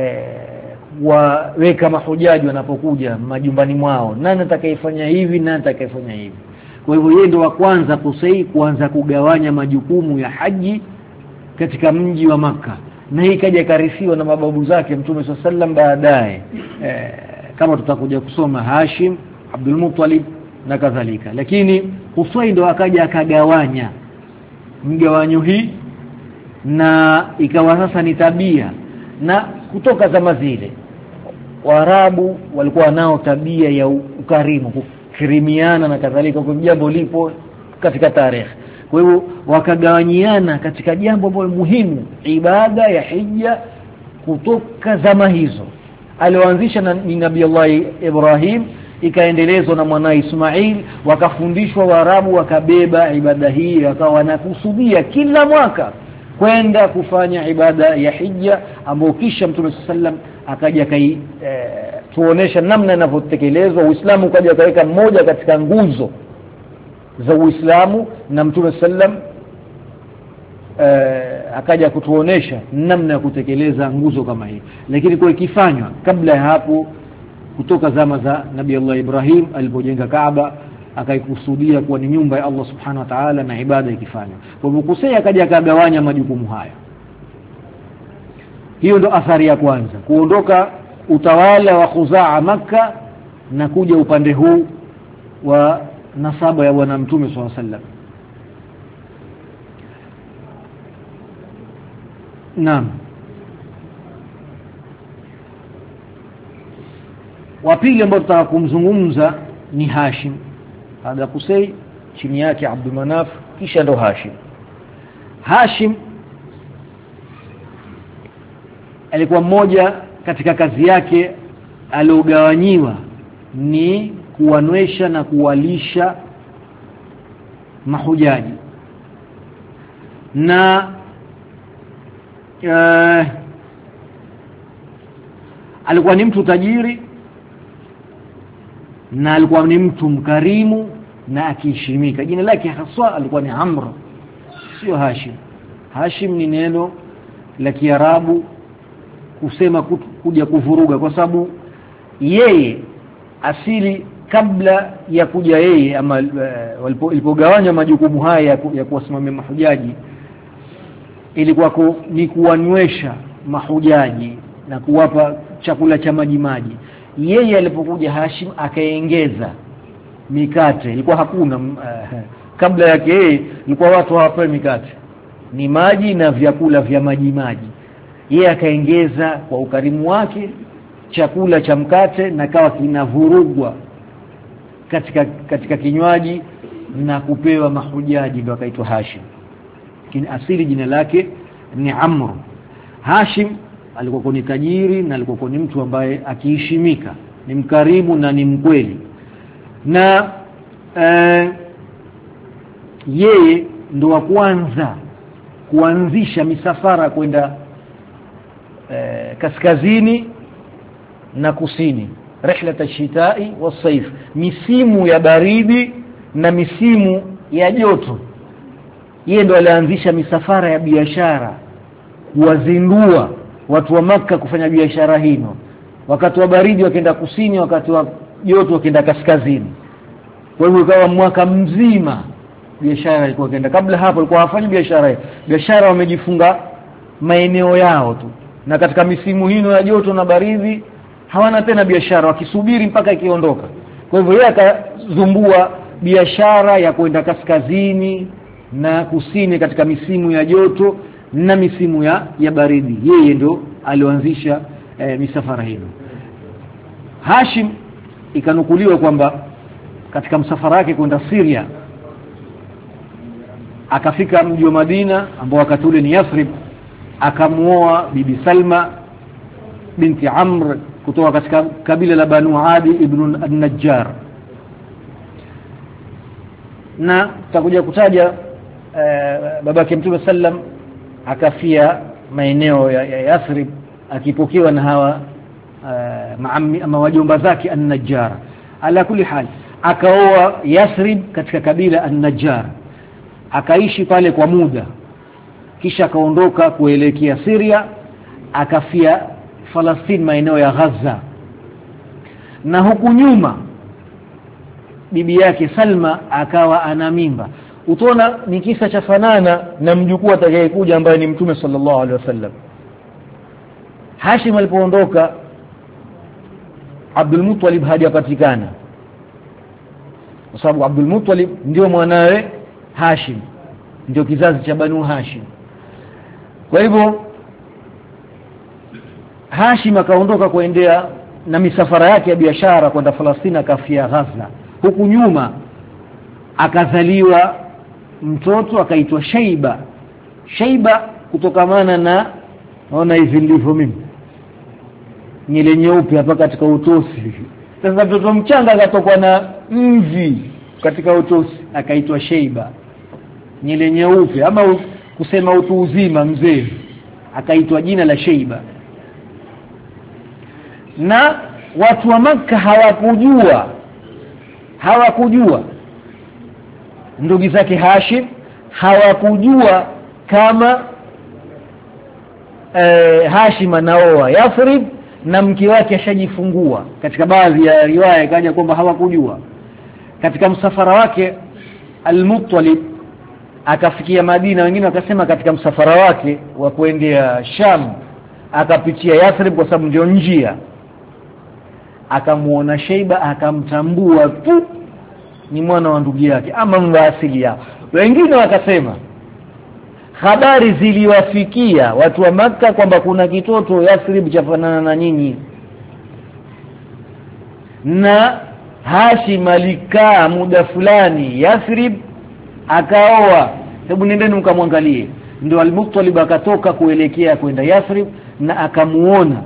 S1: waweka mahujaji wanapokuja majumbani mwao, nani atakayefanya hivi, nani atakayefanya hivi. Kwa hivyo yeye ndo wa kwanza Qusay kuanza kugawanya majukumu ya haji katika mji wa Makka, na hii kaja karisiwa na mababu zake Mtume sallam baadaye, kama tutakuja kusoma Hashim, Abdul Muttalib na kadhalika. Lakini Qusay ndo akaja akagawanya mgawanyo hii, na ikawa sasa ni tabia. Na kutoka zama zile Waarabu walikuwa nao tabia ya ukarimu, kukirimiana na kadhalika, kwa jambo lipo katika tarehe. Kwa hivyo wakagawanyiana katika jambo ambalo muhimu, ibada ya hija kutoka zama hizo. Alioanzisha ni Nabii Allah Ibrahim, ikaendelezwa na mwanae Ismail, wakafundishwa Waarabu, wakabeba ibada hii, wakawa wanakusudia kila mwaka kwenda kufanya ibada ya hija, ambao kisha Mtume sallam akaja tuonesha namna inavyotekelezwa. Uislamu ukaja kaweka mmoja katika nguzo za Uislamu, na Mtume sallam akaja kutuonesha namna ya kutekeleza nguzo kama hii. Lakini kwa ikifanywa kabla ya hapo, kutoka zama za Nabii Allah Ibrahim alipojenga Kaaba, akaikusudia kuwa ni nyumba ya Allah subhanahu wa ta'ala na ibada ikifanywa. Kwa hivyo Qusay akaja akagawanya majukumu haya. Hiyo ndo athari ya kwanza, kuondoka utawala wa Khuzaa Makka na kuja upande huu wa nasaba ya bwana Mtume sallallahu alaihi wasallam. Naam. Wa pili ambao tutakumzungumza ni Hashim. Baada ya Qusay, chini yake Abdul Manaf, kisha ndo Hashim. Hashim alikuwa mmoja katika kazi yake aliogawanyiwa ni kuwanywesha na kuwalisha mahujaji. na alikuwa ni mtu tajiri na alikuwa ni mtu mkarimu na akiheshimika. Jina lake haswa alikuwa ni Amr, sio Hashim. Hashim ni neno la Kiarabu kusema kuja kuvuruga, kwa sababu yeye asili kabla ya kuja yeye ama walipogawanya majukumu haya ya kuwasimamia mahujaji, ilikuwa ni kuwanywesha mahujaji na kuwapa chakula cha maji. Yeye alipokuja Hashim akaongeza mikate. Ilikuwa hakuna kabla yake yeye, ilikuwa watu hawapewi mikate, ni maji na vyakula vya maji. Yeye akaongeza kwa ukarimu wake chakula cha mkate na kawa kinavurugwa katika kinywaji na kupewa mahujaji, ndio akaitwa Hashim. Lakini asili jina lake ni Amr. Hashim alikuwa ni tajiri na alikuwa ni mtu ambaye akiheshimika, ni mkarimu na ni mkweli. Na yeye ndo wa kwanza kuanzisha misafara kwenda kaskazini na kusini, rihlat ash-shita'i was-sayf, misimu ya baridi na misimu ya joto. Yeye ndo alianzisha misafara ya biashara, kuwazindua watu wa Makka kufanya biashara hino. Wakati wa baridi wakaenda kusini, wakati wa joto wakaenda kaskazini. Kwa hivyo ikawa mwaka mzima biashara ilikuwa kaenda. Kabla hapo ilikuwa hawafanyi biashara wamejifunga maeneo yao tu, na katika misimu hino ya joto na baridi hawana tena biashara, wakisubiri mpaka ikiondoka. Kwa hivyo yeye akazumbua biashara ya kwenda kaskazini na kusini katika misimu ya joto na misimu ya baridi. Yeye ndo alioanzisha misafara hiyo. Hashim ikanukuliwa kwamba katika msafara wake kwenda Syria akafika mji wa Madina ambao wakati ule ni Yathrib, akamuoa bibi Salma binti Amr kutoka katika kabila la Banu Adi ibn an-Najjar. Na tutakuja kutaja babake Mtume sallam akafia maeneo ya Yathrib, akipokewa na hawa maammi ama wajomba zake an-Najjar. Ala kulli hal akaoa Yathrib katika kabila an-Najjar, akaishi pale kwa muda, kisha akaondoka kuelekea Syria, akafia Palestina maeneo ya Gaza. Na huku nyuma bibi yake Salma akawa ana mimba. Utaona ni kisa cha fanana na mjukuu atakayekuja ambaye ni Mtume sallallahu alaihi wasallam. Hashim alipoondoka, Abdul Muttalib hajapatikana, kwa sababu Abdul Muttalib ndio mwanawe Hashim, ndio kizazi cha Banu Hashim. Kwa hivyo Hashim akaondoka kuendea na misafara yake ya biashara kwenda Palestina, akafia Gaza. Huku nyuma akazaliwa mtoto akaitwa Shaiba kutokamana na, naona hivi ndivyo mimi, nyele nyeupe hapa katika utosi. Sasa mtoto mchanga akatokwa na mvi katika utosi, akaitwa Shaiba, nyele nyeupe, ama kusema utu uzima mzee, akaitwa jina la Shaiba. Na watu wa Makka hawakujua ndugu zake Hashim, hawakujua kama Hashim anaoa Yathrib na mke wake ashajifungua. Katika baadhi ya riwaya ikaja kwamba hawakujua. Katika msafara wake Al-Muttalib akafikia Madina, wengine wakasema katika msafara wake wa kuendea Sham akapitia Yathrib kwa sababu ndio njia. Akamuona Shaiba, akamtambua tu ni mwana wa ndugu yake ama mwaasili yao. Wengine wakasema habari ziliwafikia watu wa Makka kwamba kuna kitoto Yathrib chafanana na nyinyi, na Hashim alikaa muda fulani Yathrib akaoa. Hebu nendeni mkamwangalie. Ndio Al-Muttalib akatoka kuelekea kwenda Yathrib na akamuona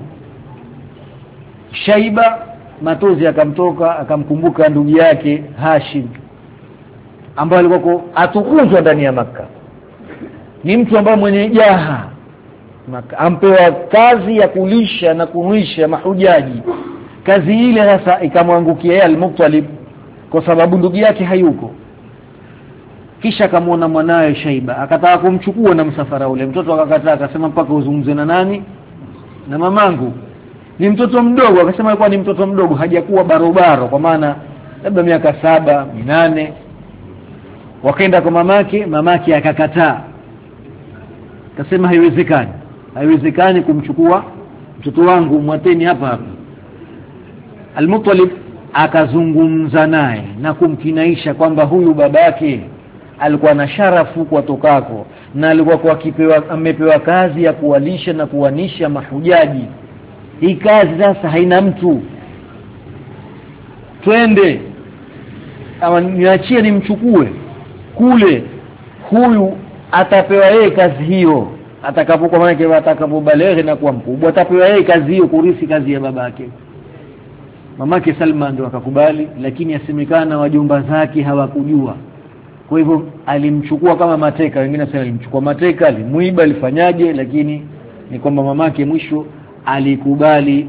S1: Shaiba, matozi akamtoka, akamkumbuka ndugu yake Hashim ambaye alikuwa atukuzwa ndani ya Makka. ni mtu ambaye mwenye jaha, ampewa kazi ya kulisha na kunuisha mahujaji. Kazi ile sasa ikamwangukia yeye al-Muttalib kwa sababu ndugu yake hayuko. Kisha akamwona mwanae Shaiba, akataka kumchukua na msafara ule. Mtoto akakataa, akasema mpaka uzungumze na nani? Na mamangu. Ni mtoto mdogo, akasema alikuwa ni mtoto mdogo, hajakuwa barobaro, kwa maana labda miaka 7, 8. Wakaenda kwa mamake akakataa. Akasema haiwezekani kumchukua mtoto wangu, mwateni hapa hapa. Al-Muttalib akazungumza naye na kumkinaisha kwamba huyu babake alikuwa na sharafu kwa tokako, na alikuwa amepewa kazi ya kuwalisha na kuwanisha mahujaji. Hii kazi sasa haina mtu, twende ama niachie nimchukue kule, huyu atapewa yeye kazi hiyo atakapokuwa, maana atakapobaleghe na kuwa mkubwa atapewa yeye kazi hiyo, kurithi kazi ya babake. Mamake Salma ndio akakubali, lakini asemekana wajomba zake hawakujua. Kwa hivyo alimchukua kama mateka, wengine sasa alimchukua mateka, alimuiba, alifanyaje, lakini ni kwamba mamake mwisho alikubali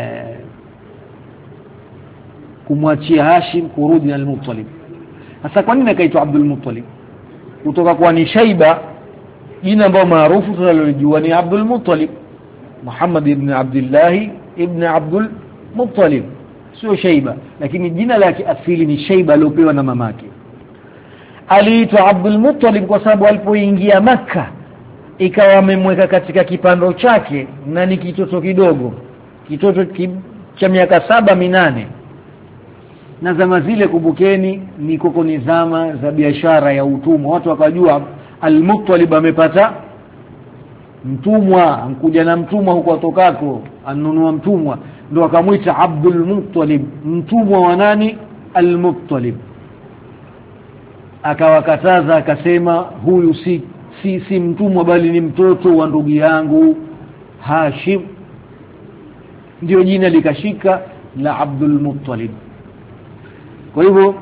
S1: kumwachia Hashim kurudi na al-Muttalib. Sasa kwa nini akaitwa Abdul Muttalib? Kutoka kwa ni Shaiba, jina ambalo maarufu tunalojua ni Abdul Muttalib, Muhammad ibn Abdullah ibn Abdul Muttalib, sio Shaiba, lakini jina lake asili ni Shaiba aliyopewa na mamake. Aliitwa Abdul Muttalib kwa sababu alipoingia Makka ikawa amemweka katika kipando chake, na ni kitoto kidogo, kitoto cha miaka 7, 8. Na zama zile kumbukeni ni koko ni zama za biashara ya utumwa. Watu wakajua al-Muttalib amepata mtumwa, ankuja na mtumwa huko atokako, anunua mtumwa, ndio akamuita Abdul Muttalib, mtumwa wa nani? Al-Muttalib. Akawakataza, akasema huyu si mtumwa bali ni mtoto wa ndugu yangu Hashim. Ndio jina likashika la Abdul Muttalib. Kwa hivyo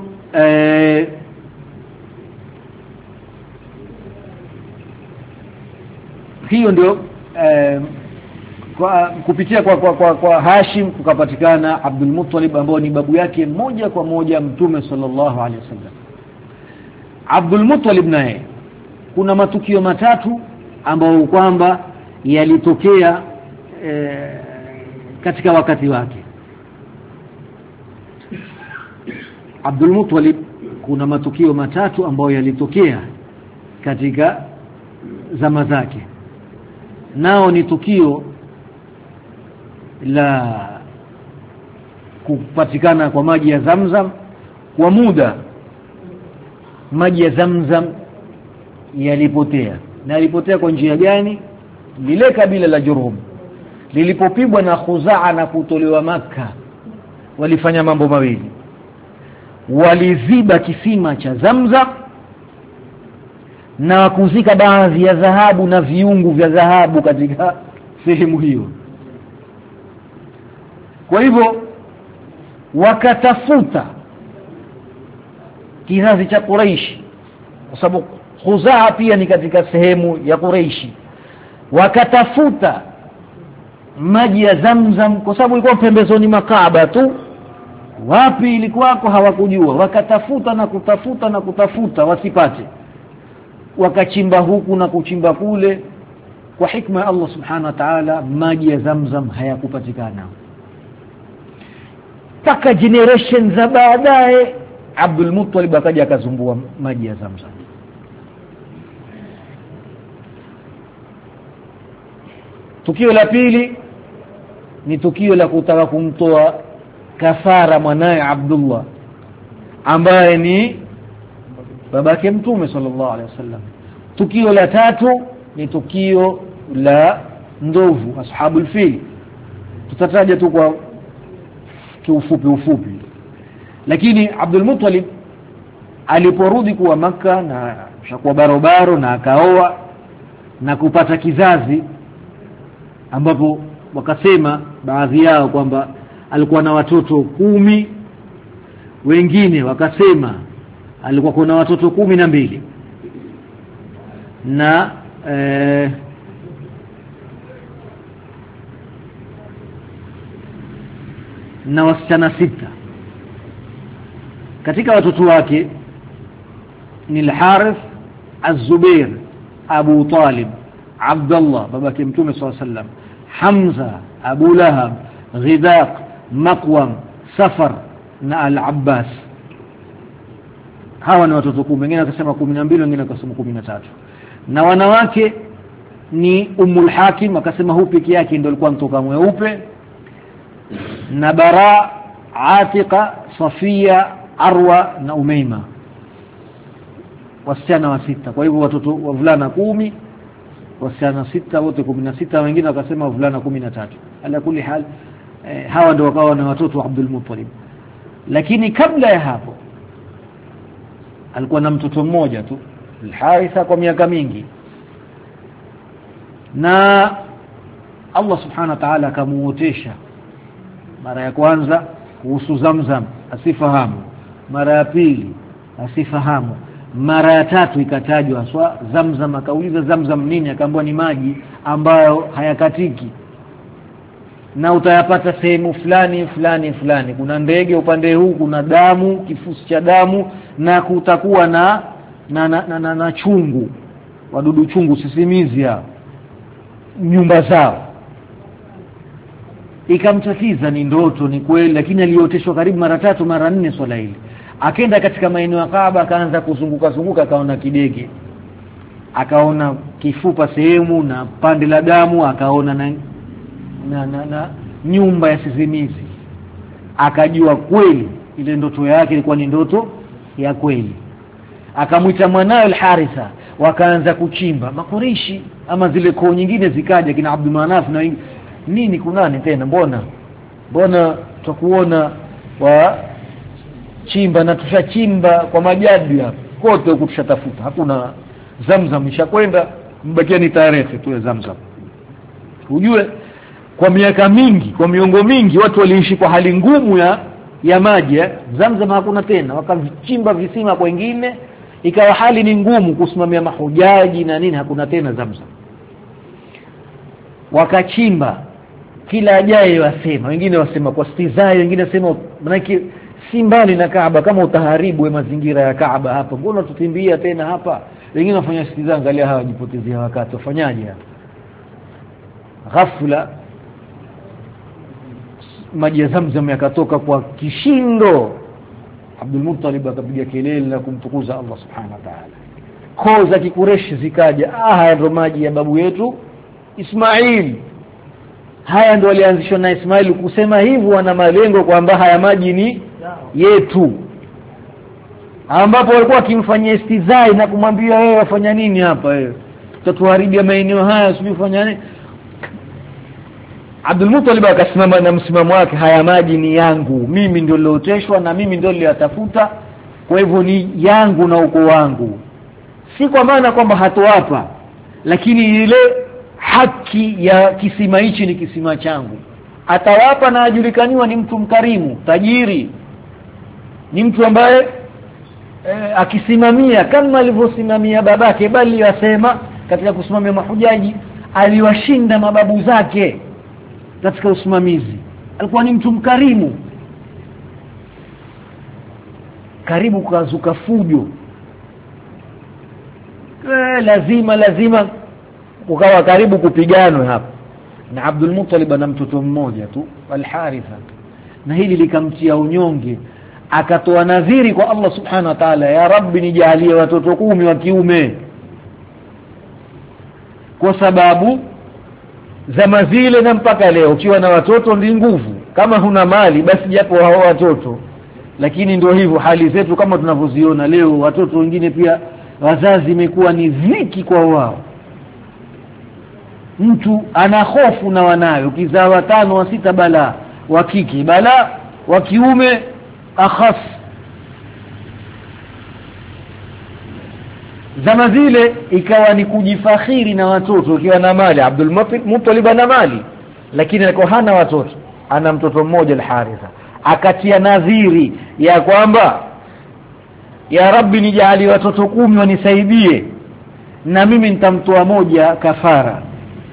S1: hiyo ndio kupitia kwa Hashim kukapatikana Abdul Muttalib, ambao ni babu yake moja kwa moja Mtume sallallahu alaihi wasallam. Abdul Muttalib naye kuna matukio matatu ambayo kwamba yalitokea katika wakati wake. Abdul Muttalib kuna matukio matatu ambayo yalitokea katika zama zake. Nao ni tukio la kupatikana kwa maji ya Zamzam kwa muda. Maji ya Zamzam yalipotea. Na yalipotea kwa njia gani? Lile kabila la Jurhum lilipopigwa na Khuzaa na kutolewa Makka, walifanya mambo mawili. Waliziba kisima cha Zamzam na kuzika baadhi ya dhahabu na viungu vya dhahabu katika sehemu hiyo. Kwa hivyo wakatafuta kizazi cha Quraysh, kwa sababu Khuzaa pia ni katika sehemu ya Quraysh. Wakatafuta maji ya Zamzam kwa sababu ilikuwa pembezoni mwa Kaaba tu, wapi ilikuwako hawakujua. Wakatafuta na kutafuta na kutafuta wasipate, wakachimba huku na kuchimba kule. Kwa hikma ya Allah subhanahu wa ta'ala maji ya Zamzam hayakupatikana. Paka generation za baadaye Abdul Muttalib akaja akazumbua maji ya Zamzam. Tukio la pili ni tukio la kutaka kumtoa kafara mwanae Abdullah ambaye ni babake Mtume sallallahu alaihi wasallam. Tukio la tatu ni tukio la ndovu, ashabul fil. Tutataja tu kwa ufupi. Lakini Abdul Muttalib aliporudi kuwa Makka na shakuwa barobaro na akaoa na kupata kizazi, ambapo wakasema baadhi yao kwamba alikuwa na watoto 10, wengine wakasema alikuwa kuna watoto 12, na na wasichana 6. Katika watoto wake ni al-Harith, Az-Zubair, Abu Talib, Abdullah babake Mtume SAW, Hamza, Abu Lahab, Ghidaq, Maqwam, Safar na Al-Abbas. Hawa ni watoto 10, wengine wakasema 12, wengine wakasema 13. Na wanawake ni Ummul Hakim, akasema huyu peke yake ndio alikuwa mtoka mweupe, na Bara, Atiqa, Safia, Arwa na Umayma. Wasichana wa 6. Kwa hivyo watoto wavulana 10, wasichana 6, wote 16, wengine wakasema wavulana 13. Ala kulli hal hawa ndio wakawa na watoto wa Abdul Muttalib. Lakini kabla ya hapo alikuwa na mtoto mmoja tu, Al-Haritha, kwa miaka mingi. Na Allah subhanahu wa ta'ala akamuotesha. Mara ya kwanza kuhusu Zamzam asifahamu, mara ya pili asifahamu, mara ya tatu ikatajwa aswa Zamzam. Akauliza Zamzam nini? Akaambiwa ni maji ambayo hayakatiki na utayapata sehemu fulani fulani fulani. Kuna ndege upande huu, kuna damu, kifusi cha damu, na kutakuwa na chungu, wadudu chungu, sisimizi hao, nyumba zao. Ikamtatiza ni ndoto ni kweli, lakini alioteshwa karibu mara 3 mara 4 swala hili. Akaenda katika maeneo ya Kaaba, akaanza kuzunguka, akaona kidege, akaona kifupa sehemu na pande la damu, akaona na nyumba ya sisimizi. Akajua kweli ile ndoto yake ilikuwa ni ndoto ya kweli. Akamwita mwanae Al-Haritha, wakaanza kuchimba. Makureishi ama zile koo nyingine zikaja, kina Abdul Manaf na nini, kunani tena, mbona tutakuona wa chimba, na tushachimba kwa majadi hapa kote huko, tushatafuta, hakuna Zamzam, ishakwenda, mbakia ni tarehe tu ya Zamzam. Ujue kwa miaka mingi, kwa miongo mingi, watu waliishi kwa hali ngumu ya maji. Zamzam hakuna tena, wakachimba visima kwa wengine, ikawa hali ni ngumu kusimamia mahujaji na nini, hakuna tena Zamzam. Wakachimba, kila ajaye wasema, wengine wasema kwa stizai, wengine wasema manake si mbali na Kaaba, kama utaharibu mazingira ya Kaaba hapa, mbona tutimbia tena hapa? Wengine wafanya stizai, angalia hawa jipotezea wakati, wafanyaje hapa? Ghafla maji ya Zamzam yakatoka kwa kishindo. Abdul Muttalib akapiga kelele na kumtukuza Allah subhanahu wa ta'ala. Koo za Kikureshi zikaja, haya ndio maji ya babu yetu Ismail. Haya ndio alianzishwa na Ismail. Kusema hivyo wana malengo kwamba haya maji ni yetu, ambapo walikuwa wakimfanyia istizai na kumwambia wewe wafanya nini hapa, wewe utatuharibia maeneo haya, usifanye nini. Abdul Muttalib akasimama na msimamo wake, haya maji ni yangu, mimi ndio nilioteshwa na mimi ndio niliyatafuta, kwa hivyo ni yangu na ukoo wangu. Si kwa maana kwamba hatoapa, lakini ile haki ya kisima hichi ni kisima changu. Atawapa na ajulikaniwa ni mtu mkarimu, tajiri, ni mtu ambaye akisimamia kama alivyosimamia babake, bali yasema katika kusimamia mahujaji aliwashinda mababu zake katika usimamizi. Alikuwa ni mtu mkarimu. Karibu kazuka fujo, lazima ukawa karibu kupiganwa hapa. Na Abdul Muttalib ana mtoto mmoja tu, Al-Haritha, na hili likamtia unyonge. Akatoa nadhiri kwa Allah subhanahu wa ta'ala, ya Rabbi nijalie watoto 10 wa kiume, kwa sababu zama zile na mpaka leo ukiwa na watoto ndi nguvu, kama huna mali basi japo hao watoto. Lakini ndio hivyo hali zetu kama tunavyoziona leo, watoto wengine pia wazazi imekuwa ni dhiki kwa wao. Mtu ana hofu na wanayo, ukizaa 5 au 6 bala, wa kike bala, wa kiume akhas. Zama zile ikawa ni kujifakhiri na watoto ukiwa na mali. Abdul Muttalib ana mali, lakini alikuwa hana watoto, ana mtoto mmoja Al-Haritha. Akatia nadhiri ya kwamba ya Rabbi nijalie watoto 10 wanisaidie, na mimi nitamtoa moja kafara.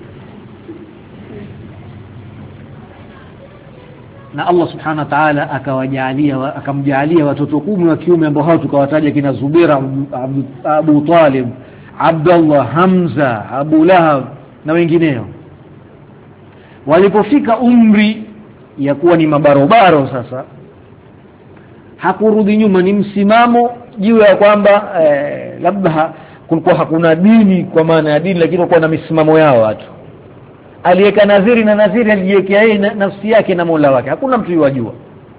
S1: Na Allah subhanahu wa ta'ala akamjalia watoto 10 wa kiume ambao hao tukawataja kina Zubair, Abu Talib, Abdullah, Hamza, Abu Lahab na wengineo. Walipofika umri ya kuwa ni mabarobaro sasa, hakurudi nyuma, ni msimamo juu ya kwamba labda kulikuwa hakuna dini kwa maana ya dini, lakini kulikuwa na misimamo yao watu. Aliweka nadhiri, na nadhiri alijiwekea yeye nafsi yake na Mola wake, hakuna mtu yajua.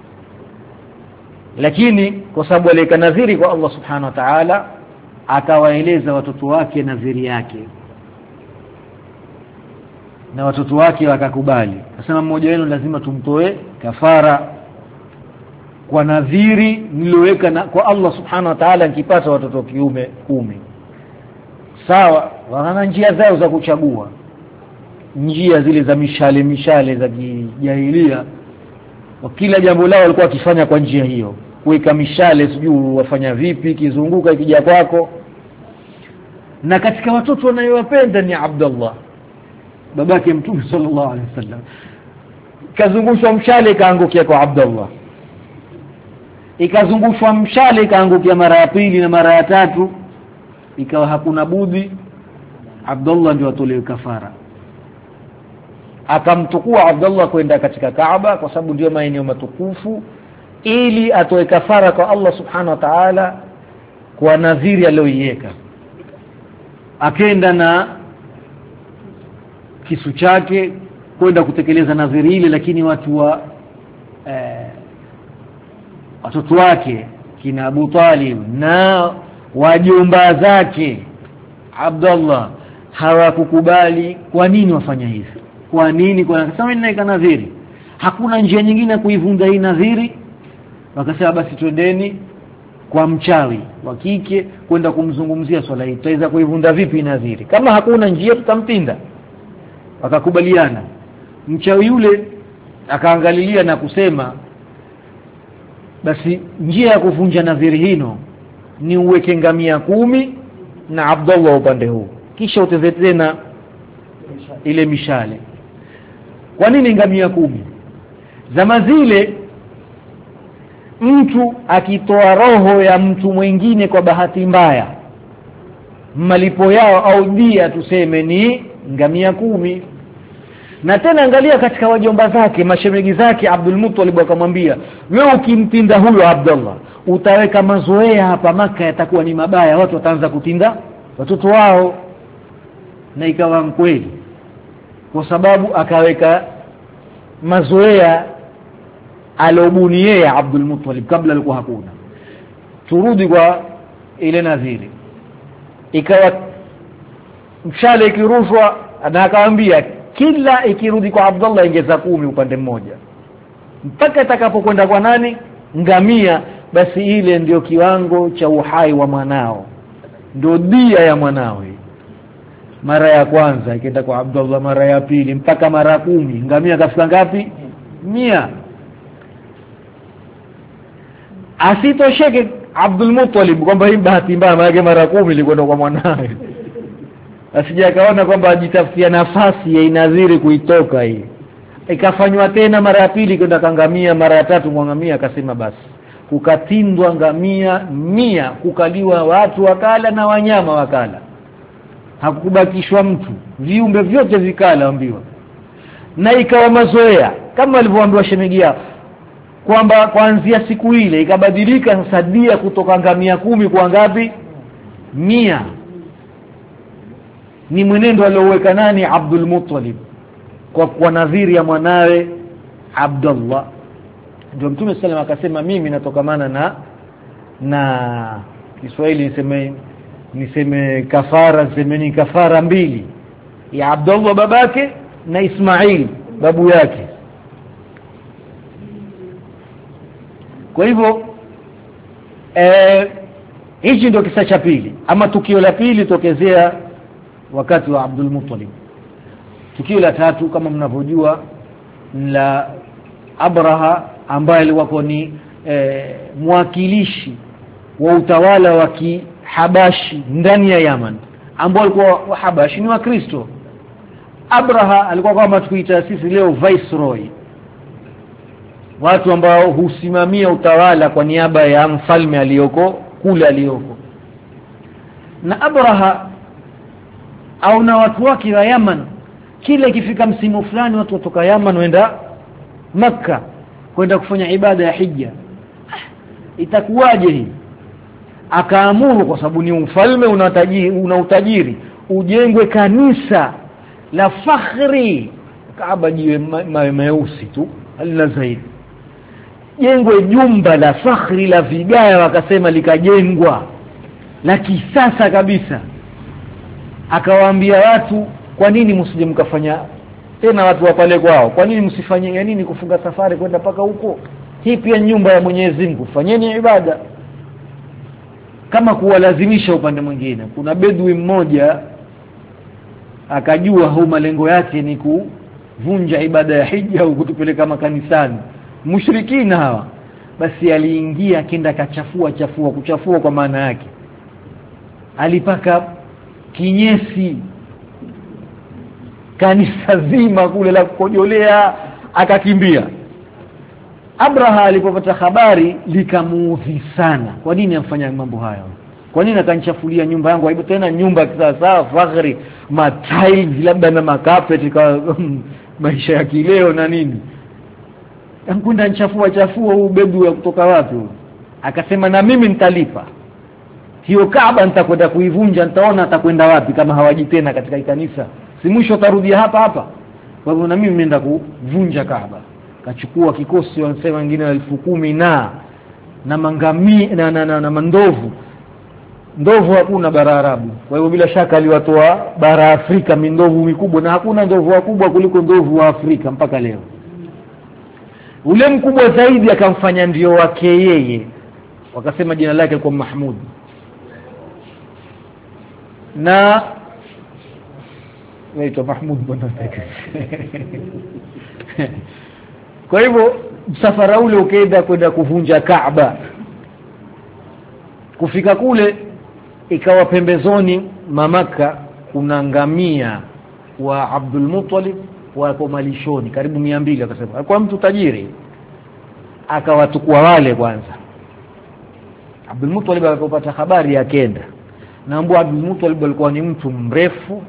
S1: Lakini kwa sababu aliweka nadhiri kwa Allah subhanahu wa ta'ala, akawaeleza watoto wake nadhiri yake, na watoto wake wakakubali. Akasema mmoja wenu lazima tumtoe kafara kwa nadhiri niloweka kwa Allah subhanahu wa ta'ala, nikipata watoto kiume 10. Sawa, wana njia zao za kuchagua, njia zile za mishale za kijahilia. Kila jambo lao walikuwa wakifanya kwa njia hiyo, kuweka mishale, sijui wafanya vipi, kizunguka ikija kwako. Na katika watoto wanayowapenda ni Abdullah, babake Mtume sallallahu alaihi wasallam. Kazungushwa mshale kaangukia kwa Abdullah, ikazungushwa mshale kaangukia mara ya pili na mara ya tatu, ikawa hakuna budi Abdullah ndio atolewe kafara. Akamtukua Abdullah kwenda katika Kaaba, kwa sababu ndio maeneo matukufu, ili atoe kafara kwa Allah subhanahu wa ta'ala kwa nadhiri aliyoiweka. Akaenda na kisu chake kwenda kutekeleza nadhiri ile, lakini watoto wake kina Abu Talib na wajomba zake Abdullah hawakukubali. Kwa nini wafanya hivi? Kwa nini? Kwa sababu ninaweka nadhiri, hakuna njia nyingine ya kuivunja hii nadhiri. Wakasema basi twendeni kwa mchawi wa kike kwenda kumzungumzia swala hii, tutaweza kuivunja vipi nadhiri? Kama hakuna njia tutampinda. Wakakubaliana. Mchawi yule akaangalilia na kusema basi njia ya kuvunja nadhiri hino ni uweke ngamia 10 na Abdullah upande huu, kisha uteze tena ile mishale. Kwa nini ngamia 10? Zama zile mtu akitoa roho ya mtu mwingine kwa bahati mbaya, malipo yao au dia tuseme ni ngamia 10. Na tena angalia katika wajomba zake, mashemegi zake, Abdul Muttalib akamwambia, wewe ukimpinda huyo Abdullah utaweka mazoea hapa Maka yatakuwa ni mabaya, watu wataanza kutinda watoto wao. Na ikawa mkweli, kwa sababu akaweka mazoea alobuni yeye Abdul Muttalib, kabla alikuwa hakuna. Turudi kwa ile nadhiri, ikawa mshale ikirushwa, na akawaambia kila ikirudi kwa Abdullah ingeza 10 upande mmoja, mpaka itakapokwenda kwa nani? Ngamia. Basi ile ndio kiwango cha uhai wa mwanao, ndio dia ya mwanawe. Mara ya kwanza ikaenda kwa Abdullah, mara ya pili mpaka mara 10. Ngamia kafika ngapi? 100. Asitosheke Abdul Muttalib kwamba hii bahati mbaya, maana mara 10 ilikwenda kwa mwanawe. Asije akaona kwamba ajitafutia nafasi ya inadhiri kuitoka hii. Ikafanywa tena mara ya pili, kwenda kangamia, mara ya tatu mwangamia. Akasema basi kukatindwa ngamia 100, kukaliwa watu wakala na wanyama wakala, hakukubakishwa mtu, viumbe vyote vikala ambiwa. Na ikawa mazoea kama alivyoambiwa shemegi yao kwamba kuanzia siku ile ikabadilika sasa dia kutoka ngamia 10 kwa ngapi? 100. Ni mwenendo alioweka nani? Abdul Muttalib, kwa nadhiri ya mwanawe Abdullah. Ndio Mtume sallallahu akasema, mimi natokamana na Kiswahili niseme kafara, nisemeni kafara 2 ya Abdullah babake na Ismail babu yake. Kwa hivyo hichi ndio kisa cha pili. Ama tukio la pili tokezea wakati wa Abdul Muttalib. Tukio la tatu kama mnavyojua la Abraha, ambaye alikuwa ni mwakilishi wa utawala wa Kihabashi ndani ya Yaman. ambao walikuwa Wahabashi ni Wakristo. Abraha alikuwa kama tukiita sisi leo viceroy, watu ambao husimamia utawala kwa niaba ya mfalme aliyoko kule aliyoko. Na Abraha au na watu wake wa Yaman, kila ikifika msimu fulani watu kutoka Yaman waenda Makka kwenda kufanya ibada ya hija. Itakuwaje hii? Akaamuru, kwa sababu ni ufalme una utajiri, ujengwe kanisa la fakhri, Kaaba jiwe meusi tu halina zaidi, jengwe jumba la fakhri la vigaya, wakasema likajengwa la kisasa kabisa. Akawaambia watu, kwa nini msije mkafanya tena, watu wa pale kwao, kwa nini msifanye ya nini kufunga safari kwenda paka huko? Hii pia nyumba ya Mwenyezi Mungu, fanyeni ibada. Kama kuwalazimisha upande mwingine. Kuna bedui mmoja akajua huu malengo yake ni kuvunja ibada ya hija au kutupeleka makanisani, mushrikina hawa. Basi aliingia kenda kuchafua kwa maana yake, alipaka kinyesi kanisa zima kule la kukojolea, akakimbia. Abraha alipopata habari likamuudhi sana. Kwa nini amfanya mambo hayo? Kwa nini akanchafulia nyumba yangu? Haibu tena nyumba kisasa fakhri, matiles labda na makapeti kwa maisha ya kileo na nini. Ankunda nchafua huu bedu ya kutoka wapi? Akasema na mimi nitalipa. Hiyo Kaaba nitakwenda kuivunja, nitaona atakwenda wapi kama hawaji tena katika kanisa. Si mwisho tarudia hapa. Kwa hivyo na mimi nimeenda kuvunja Kaaba. Kachukua kikosi wanasema wengine 10,000 na mangami na mandovu. Ndovu hakuna bara Arabu. Kwa hivyo bila shaka aliwatoa bara Afrika mindovu mikubwa, na hakuna ndovu wakubwa kuliko ndovu wa Afrika mpaka leo. Ule mkubwa zaidi akamfanya ndio wake yeye. Wakasema jina lake alikuwa Mahmud. Na waitwa Mahmud bwana. Kwa hivyo msafara ule ukaenda kwenda kuvunja Kaaba. Kufika kule ikawa pembezoni Makka kuna ngamia wa Abdul Muttalib wako malishoni karibu 200. Akasema alikuwa mtu tajiri, akawatukua wale kwanza. Abdul Muttalib alipopata habari akaenda. Naambia Abdul Muttalib alikuwa ni mtu mrefu,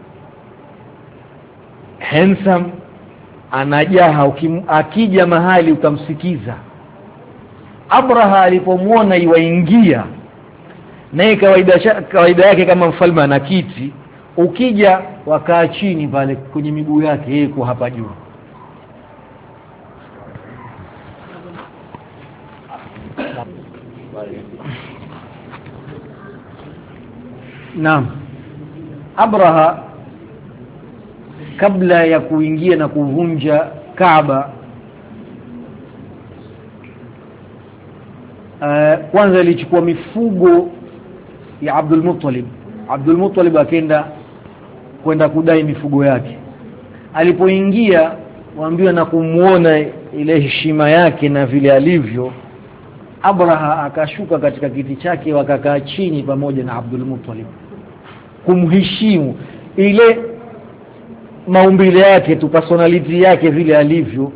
S1: handsome, anajaha, akija mahali utamsikiza. Abraha alipomuona iwaingia, naye kawaida yake kama mfalme ana kiti, ukija wakaa chini pale kwenye miguu yake, yeye kwa hapa juu. Naam. Abraha kabla ya kuingia na kuvunja Kaaba, kwanza alichukua mifugo ya Abdul Muttalib. Abdul Muttalib akaenda kwenda kudai mifugo yake. Alipoingia waambiwa na kumuona ile heshima yake na vile alivyo, Abraha akashuka katika kiti chake, wakakaa chini pamoja na Abdul Muttalib kumheshimu ile maumbile yake tu, personality yake vile alivyo.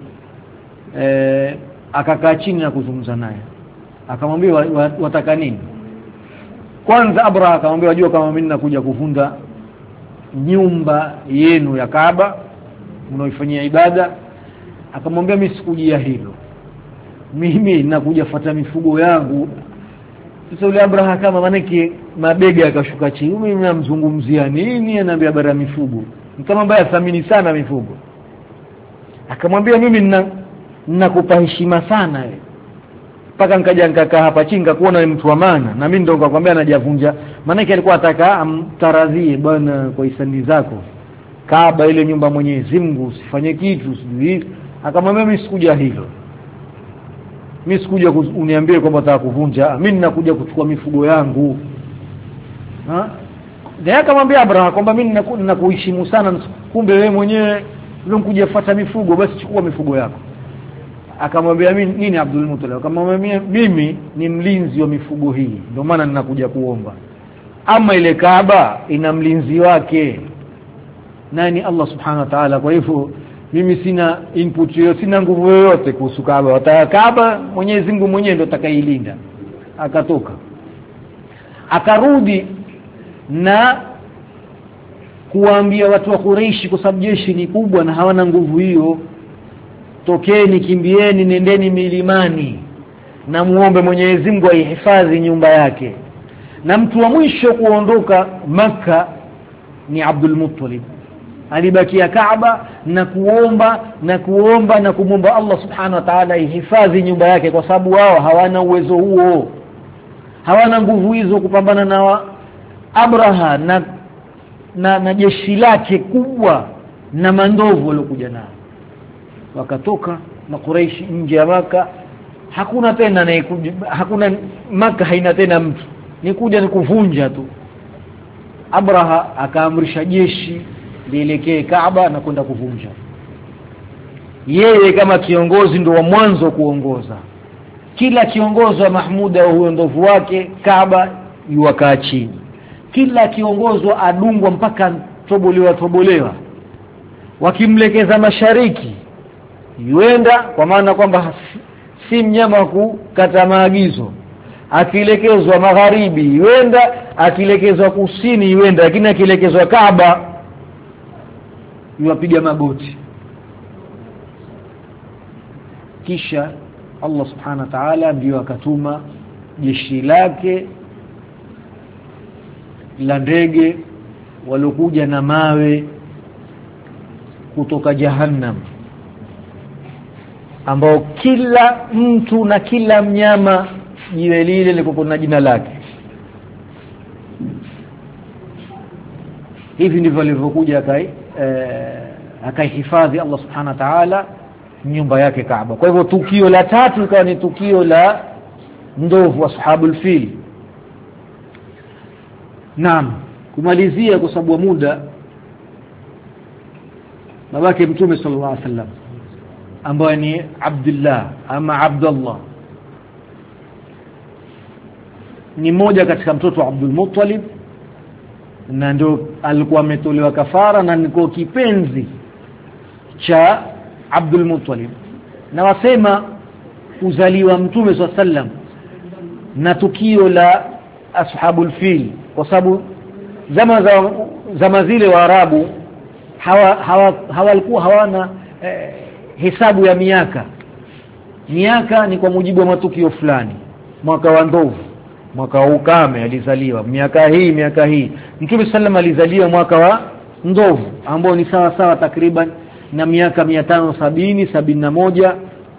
S1: Akakaa chini na kuzungumza naye. Akamwambia wataka nini? Kwanza Abraha akamwambia, wajua kama mimi nakuja kuvunja nyumba yenu ya Kaaba mnaoifanyia ibada. Akamwambia mimi sikujia hilo, mimi nakuja fuata mifugo yangu. Sasa yule Abraha kama manake mabega akashuka chini, mimi namzungumzia nini? Anaambia bara mifugo, kama mbaya thamini sana mifugo. Akamwambia mimi ninakupa heshima sana wewe, mpaka nikaja nikakaa hapa chini kuona ni mtu wa maana, na mimi ndo nikakwambia anajavunja. Maana yake alikuwa ataka amtaradhie, bwana kwa hisani zako Kaaba ile nyumba Mwenyezi Mungu usifanye kitu sijui. Akamwambia mimi sikuja hilo, mimi sikuja uniambie kwamba nataka kuvunja, mimi ninakuja kuchukua mifugo yangu. Ndio akamwambia Abraha kwamba mimi ninakuheshimu sana, kumbe wewe mwenyewe unakuja kufuata mifugo, basi chukua mifugo yako. Akamwambia mimi nini Abdul Muttalib? Akamwambia mimi ni mlinzi wa mifugo hii, ndio maana ninakuja kuomba. ama ile Kaaba ina mlinzi wake nani? Allah subhanahu wa ta'ala. Kwa hivyo mimi sina input yoyote, sina nguvu yoyote kuhusu Kaaba. Wataka Kaaba Mwenyezi Mungu mwenyewe ndo atakailinda. Akatoka akarudi na kuambia watu wa Quraysh, kwa sababu jeshi ni kubwa na hawana nguvu hiyo, tokeni, kimbieni, nendeni milimani na muombe Mwenyezi Mungu aihifadhi nyumba yake. Na mtu wa mwisho kuondoka Makka ni Abdul Muttalib. Alibakia Kaaba na kuomba na kumwomba Allah subhanahu wa ta'ala ihifadhi nyumba yake, kwa sababu wao hawana uwezo huo, hawana nguvu hizo kupambana na Abraha na jeshi lake kubwa na mandovu waliokuja nao. Wakatoka na Quraysh nje ya Makka. Hakuna tena hakuna, Makka haina tena mtu, ni kuja ni kuvunja tu. Abraha akaamrisha jeshi lielekee Kaaba na kwenda kuvunja. Yeye kama kiongozi ndo wa mwanzo kuongoza. Kila kiongozi wa Mahmuda huyo ndovu wake Kaaba yuwakaa chini. Kila kiongozwa adungwa mpaka tobolewa. Wakimlekeza mashariki yuenda, kwa maana kwamba si mnyama wa kukata maagizo. Akielekezwa magharibi yuenda, akielekezwa kusini yuenda, lakini akielekezwa Kaaba yuwapiga magoti. Kisha Allah subhanahu wa ta'ala ndio akatuma jeshi lake la ndege walokuja na mawe kutoka Jahannam, ambao kila mtu na kila mnyama jiwe lile liko na jina lake. Hivi ndivyo alivyokuja akaihifadhi Allah subhanahu wa ta'ala nyumba yake Kaaba. Kwa hivyo tukio la tatu ikawa ni tukio la ndovu ashabul fil. Naam, kumalizia kwa sababu muda, babake Mtume sallallahu alaihi wasallam ambaye ni Abdullah ama Abdullah ni mmoja katika mtoto wa Abdul Muttalib, na ndio alikuwa ametolewa kafara na niko kipenzi cha Abdul Muttalib. Na wasema kuzaliwa Mtume sallallahu alaihi wasallam na tukio la ashabul fil, kwa sababu zama zile Waarabu hawalikuwa hawana hesabu ya miaka ni kwa mujibu wa matukio fulani. Mwaka wa ndovu, mwaka wa ukame alizaliwa, miaka hii. Mtume sallam alizaliwa mwaka wa ndovu, ambao ni sawa takriban na miaka 571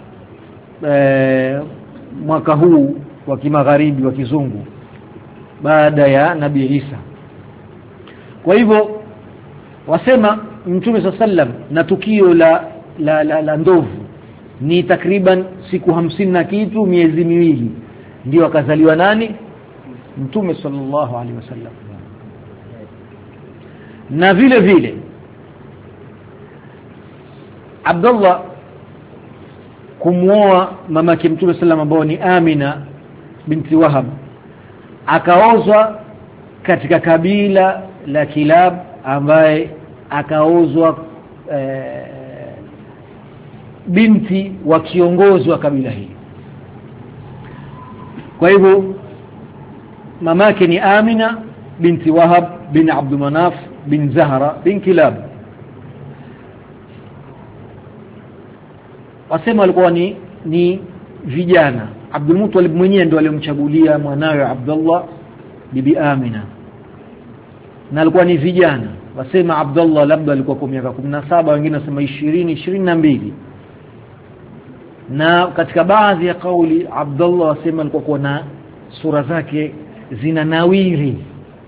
S1: mwaka huu wa kimagharibi wa kizungu, baada ya Nabii Isa. Kwa hivyo wasema Mtume sallam na tukio la ndovu ni takriban siku 50 na kitu, miezi miwili, ndio akazaliwa nani? Mtume sallallahu alaihi wasallam. Na vile vile Abdullah kumuoa mamake Mtume sallam ambao ni Amina binti Wahab, akaozwa katika kabila la Kilab, ambaye akaozwa binti wa kiongozi wa kabila hili. Kwa hivyo mamake ni Amina binti Wahab bin Abdul Manaf bin Zahra bin Kilab. Wasema walikuwa ni vijana. Abdul Muttalib mwenyewe ndo aliyomchagulia mwanawe Abdullah bibi Amina, na alikuwa ni vijana. Wasema Abdullah labda alikuwa kwa miaka 17, wengine wasema 22. Na katika baadhi ya kauli Abdullah wasema alikuwa na sura zake zina nawiri.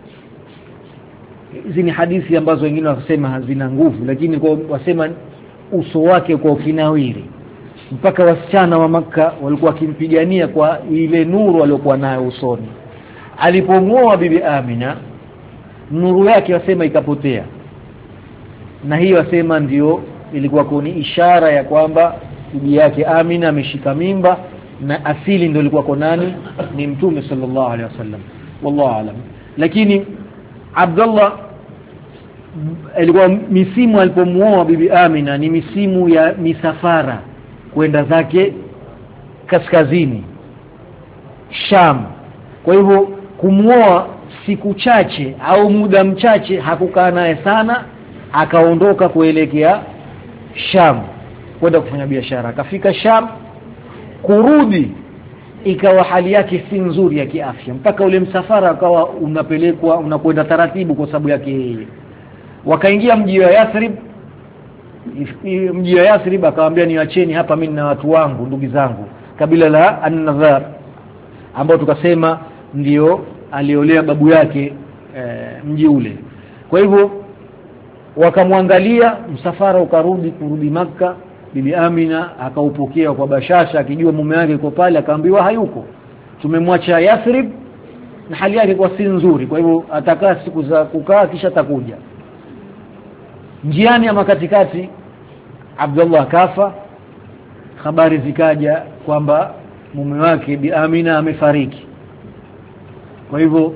S1: Hizi ni hadithi ambazo wengine wasema hazina nguvu, lakini kwa wasema uso wake kwa kinawiri, mpaka wasichana wa Makka walikuwa kimpigania kwa ile nuru aliyokuwa nayo usoni. Alipomwoa bibi Amina, nuru yake wasema ikapotea, na hiyo wasema ndio ilikuwa kuni ishara ya kwamba bibi yake Amina ameshika mimba, na asili ndio ilikuwa kwa nani? Ni Mtume sallallahu alaihi wasallam. Wallahu aalam. lakini Abdullah alikuwa misimu alipomuoa bibi Amina ni misimu ya misafara kwenda zake kaskazini Sham. Kwa hivyo kumuoa siku chache au muda mchache hakukaa naye sana, akaondoka kuelekea Sham kwenda kufanya biashara. Akafika Sham, kurudi ikawa hali yake si nzuri ya kiafya, mpaka ule msafara akawa unapelekwa unakwenda taratibu kwa sababu yake yeye. Wakaingia mji wa Yathrib. Mji wa Yathrib akamwambia niacheni hapa mimi na watu wangu, ndugu zangu, kabila la An-Nadhar ambao tukasema ndio aliolea babu yake mji ule. Kwa hivyo wakamwangalia, msafara kurudi Makka. Bibi Amina akaupokea kwa bashasha, akijua mume wake yuko pale. Akaambiwa hayuko, tumemwacha Yathrib na hali yake kwa si nzuri, kwa hivyo atakaa siku za kukaa kisha takuja. Njiani ama katikati Abdullah kafa, habari zikaja kwamba mume wake Bi Amina amefariki. Kwa hivyo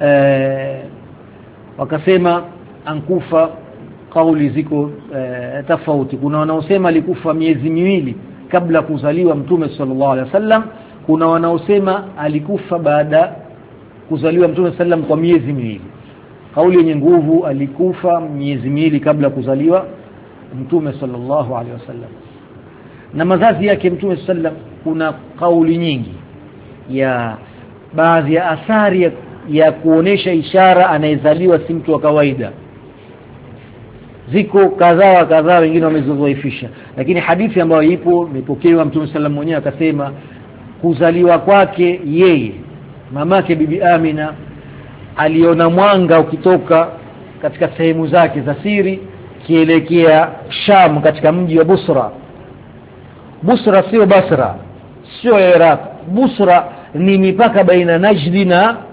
S1: wakasema ankufa. Kauli ziko tofauti. Kuna wanaosema alikufa miezi miwili kabla kuzaliwa Mtume sallallahu alaihi wasallam, kuna wanaosema alikufa baada kuzaliwa Mtume sallam kwa miezi miwili. Kauli yenye nguvu alikufa miezi miwili kabla kuzaliwa Mtume sallallahu alaihi wasallam. Na mazazi yake Mtume sallam, kuna kauli nyingi ya baadhi ya athari ya kuonesha ishara anayezaliwa si mtu wa kawaida. Ziko kadhaa wengine wamezozoifisha, lakini hadithi ambayo ipo imepokewa Mtume sallam mwenyewe akasema kuzaliwa kwake yeye, mamake bibi Amina aliona mwanga ukitoka katika sehemu zake za siri kielekea Sham, katika mji wa Busra. Busra sio Basra, sio Iraq. Busra ni mipaka baina Najd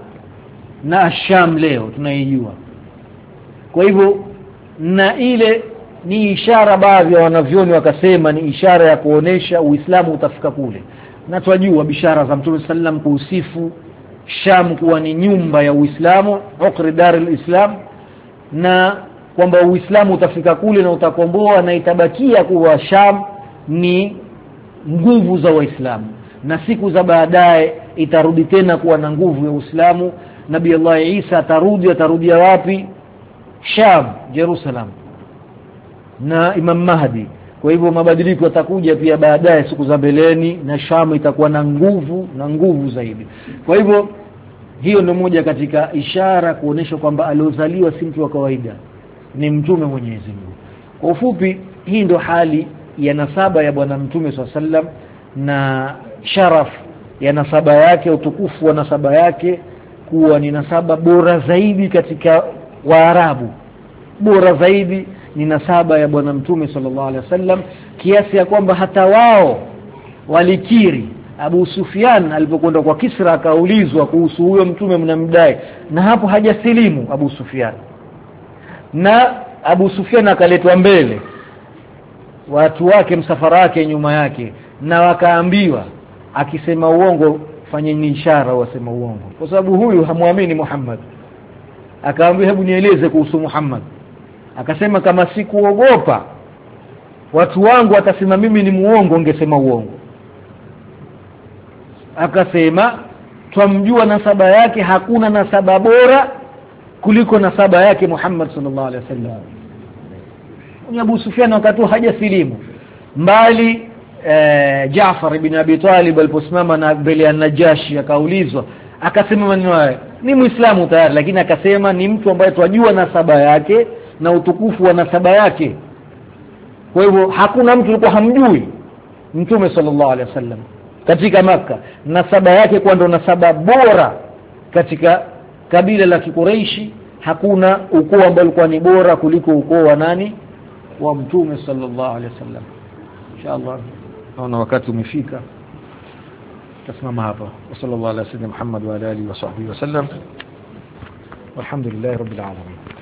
S1: na Sham leo tunaijua. Kwa hivyo na ile ni ishara, baadhi ya wanavyoni wakasema ni ishara ya kuonesha Uislamu utafika kule. Na tunajua bishara za Mtume sallam kuusifu Sham kuwa ni nyumba ya Uislamu, uqri darul Islam, na kwamba Uislamu utafika kule na utakomboa na itabakia kuwa Sham ni nguvu za Waislamu, na siku za baadaye itarudi tena kuwa na nguvu ya Uislamu. Nabii Allah Isa atarudia wapi? Sham, Jerusalem, na Imam Mahdi. Kwa hivyo mabadiliko yatakuja pia baadaye siku za mbeleni, na Sham itakuwa na nguvu zaidi. Kwa hivyo hiyo ndio moja katika ishara kuonesha kwamba aliozaliwa si mtu wa kawaida, ni mtume Mwenyezi Mungu. Kwa ufupi, hii ndio hali ya nasaba ya bwana Mtume SAW na sharaf ya nasaba yake, utukufu wa nasaba yake kuwa ni nasaba bora zaidi katika Waarabu. Bora zaidi ni nasaba ya bwana Mtume sallallahu alaihi wasallam, kiasi ya kwamba hata wao walikiri. Abu Sufyan alipokwenda kwa Kisra akaulizwa kuhusu huyo mtume mnamdai, na hapo hajasilimu Abu Sufyan, na Abu Sufyan akaletwa mbele, watu wake msafara wake nyuma yake, na wakaambiwa akisema uongo fanyeni ishara wasema uongo, kwa sababu huyu hamuamini Muhammad. Akaambiwa hebu nieleze kuhusu Muhammad. Akasema kama sikuogopa watu wangu watasema mimi ni muongo, ningesema uongo. Akasema twamjua nasaba yake, hakuna nasaba bora kuliko nasaba yake Muhammad sallallahu alaihi wasallam. Abu Sufyan wakati hajasilimu, mbali Jaafar ibn Abi Talib aliposimama na mbele ya Najashi akaulizwa, akasema maneno haya, ni Muislamu tayari, lakini akasema ni mtu ambaye twajua nasaba yake na utukufu wa nasaba yake. Kwa hivyo hakuna mtu alikuwa hamjui Mtume sallallahu alaihi wasallam katika Makka, nasaba yake kwa ndo nasaba bora katika kabila la Quraishi. Hakuna ukoo ambao ulikuwa ni bora kuliko ukoo wa nani? Wa Mtume sallallahu alaihi wasallam. Inshallah naona wakati umefika, tasimama hapa. Sallallahu alaihi wasallam Muhammad wa alihi wa sahbihi wasallam. Walhamdulillah rabbil alamin.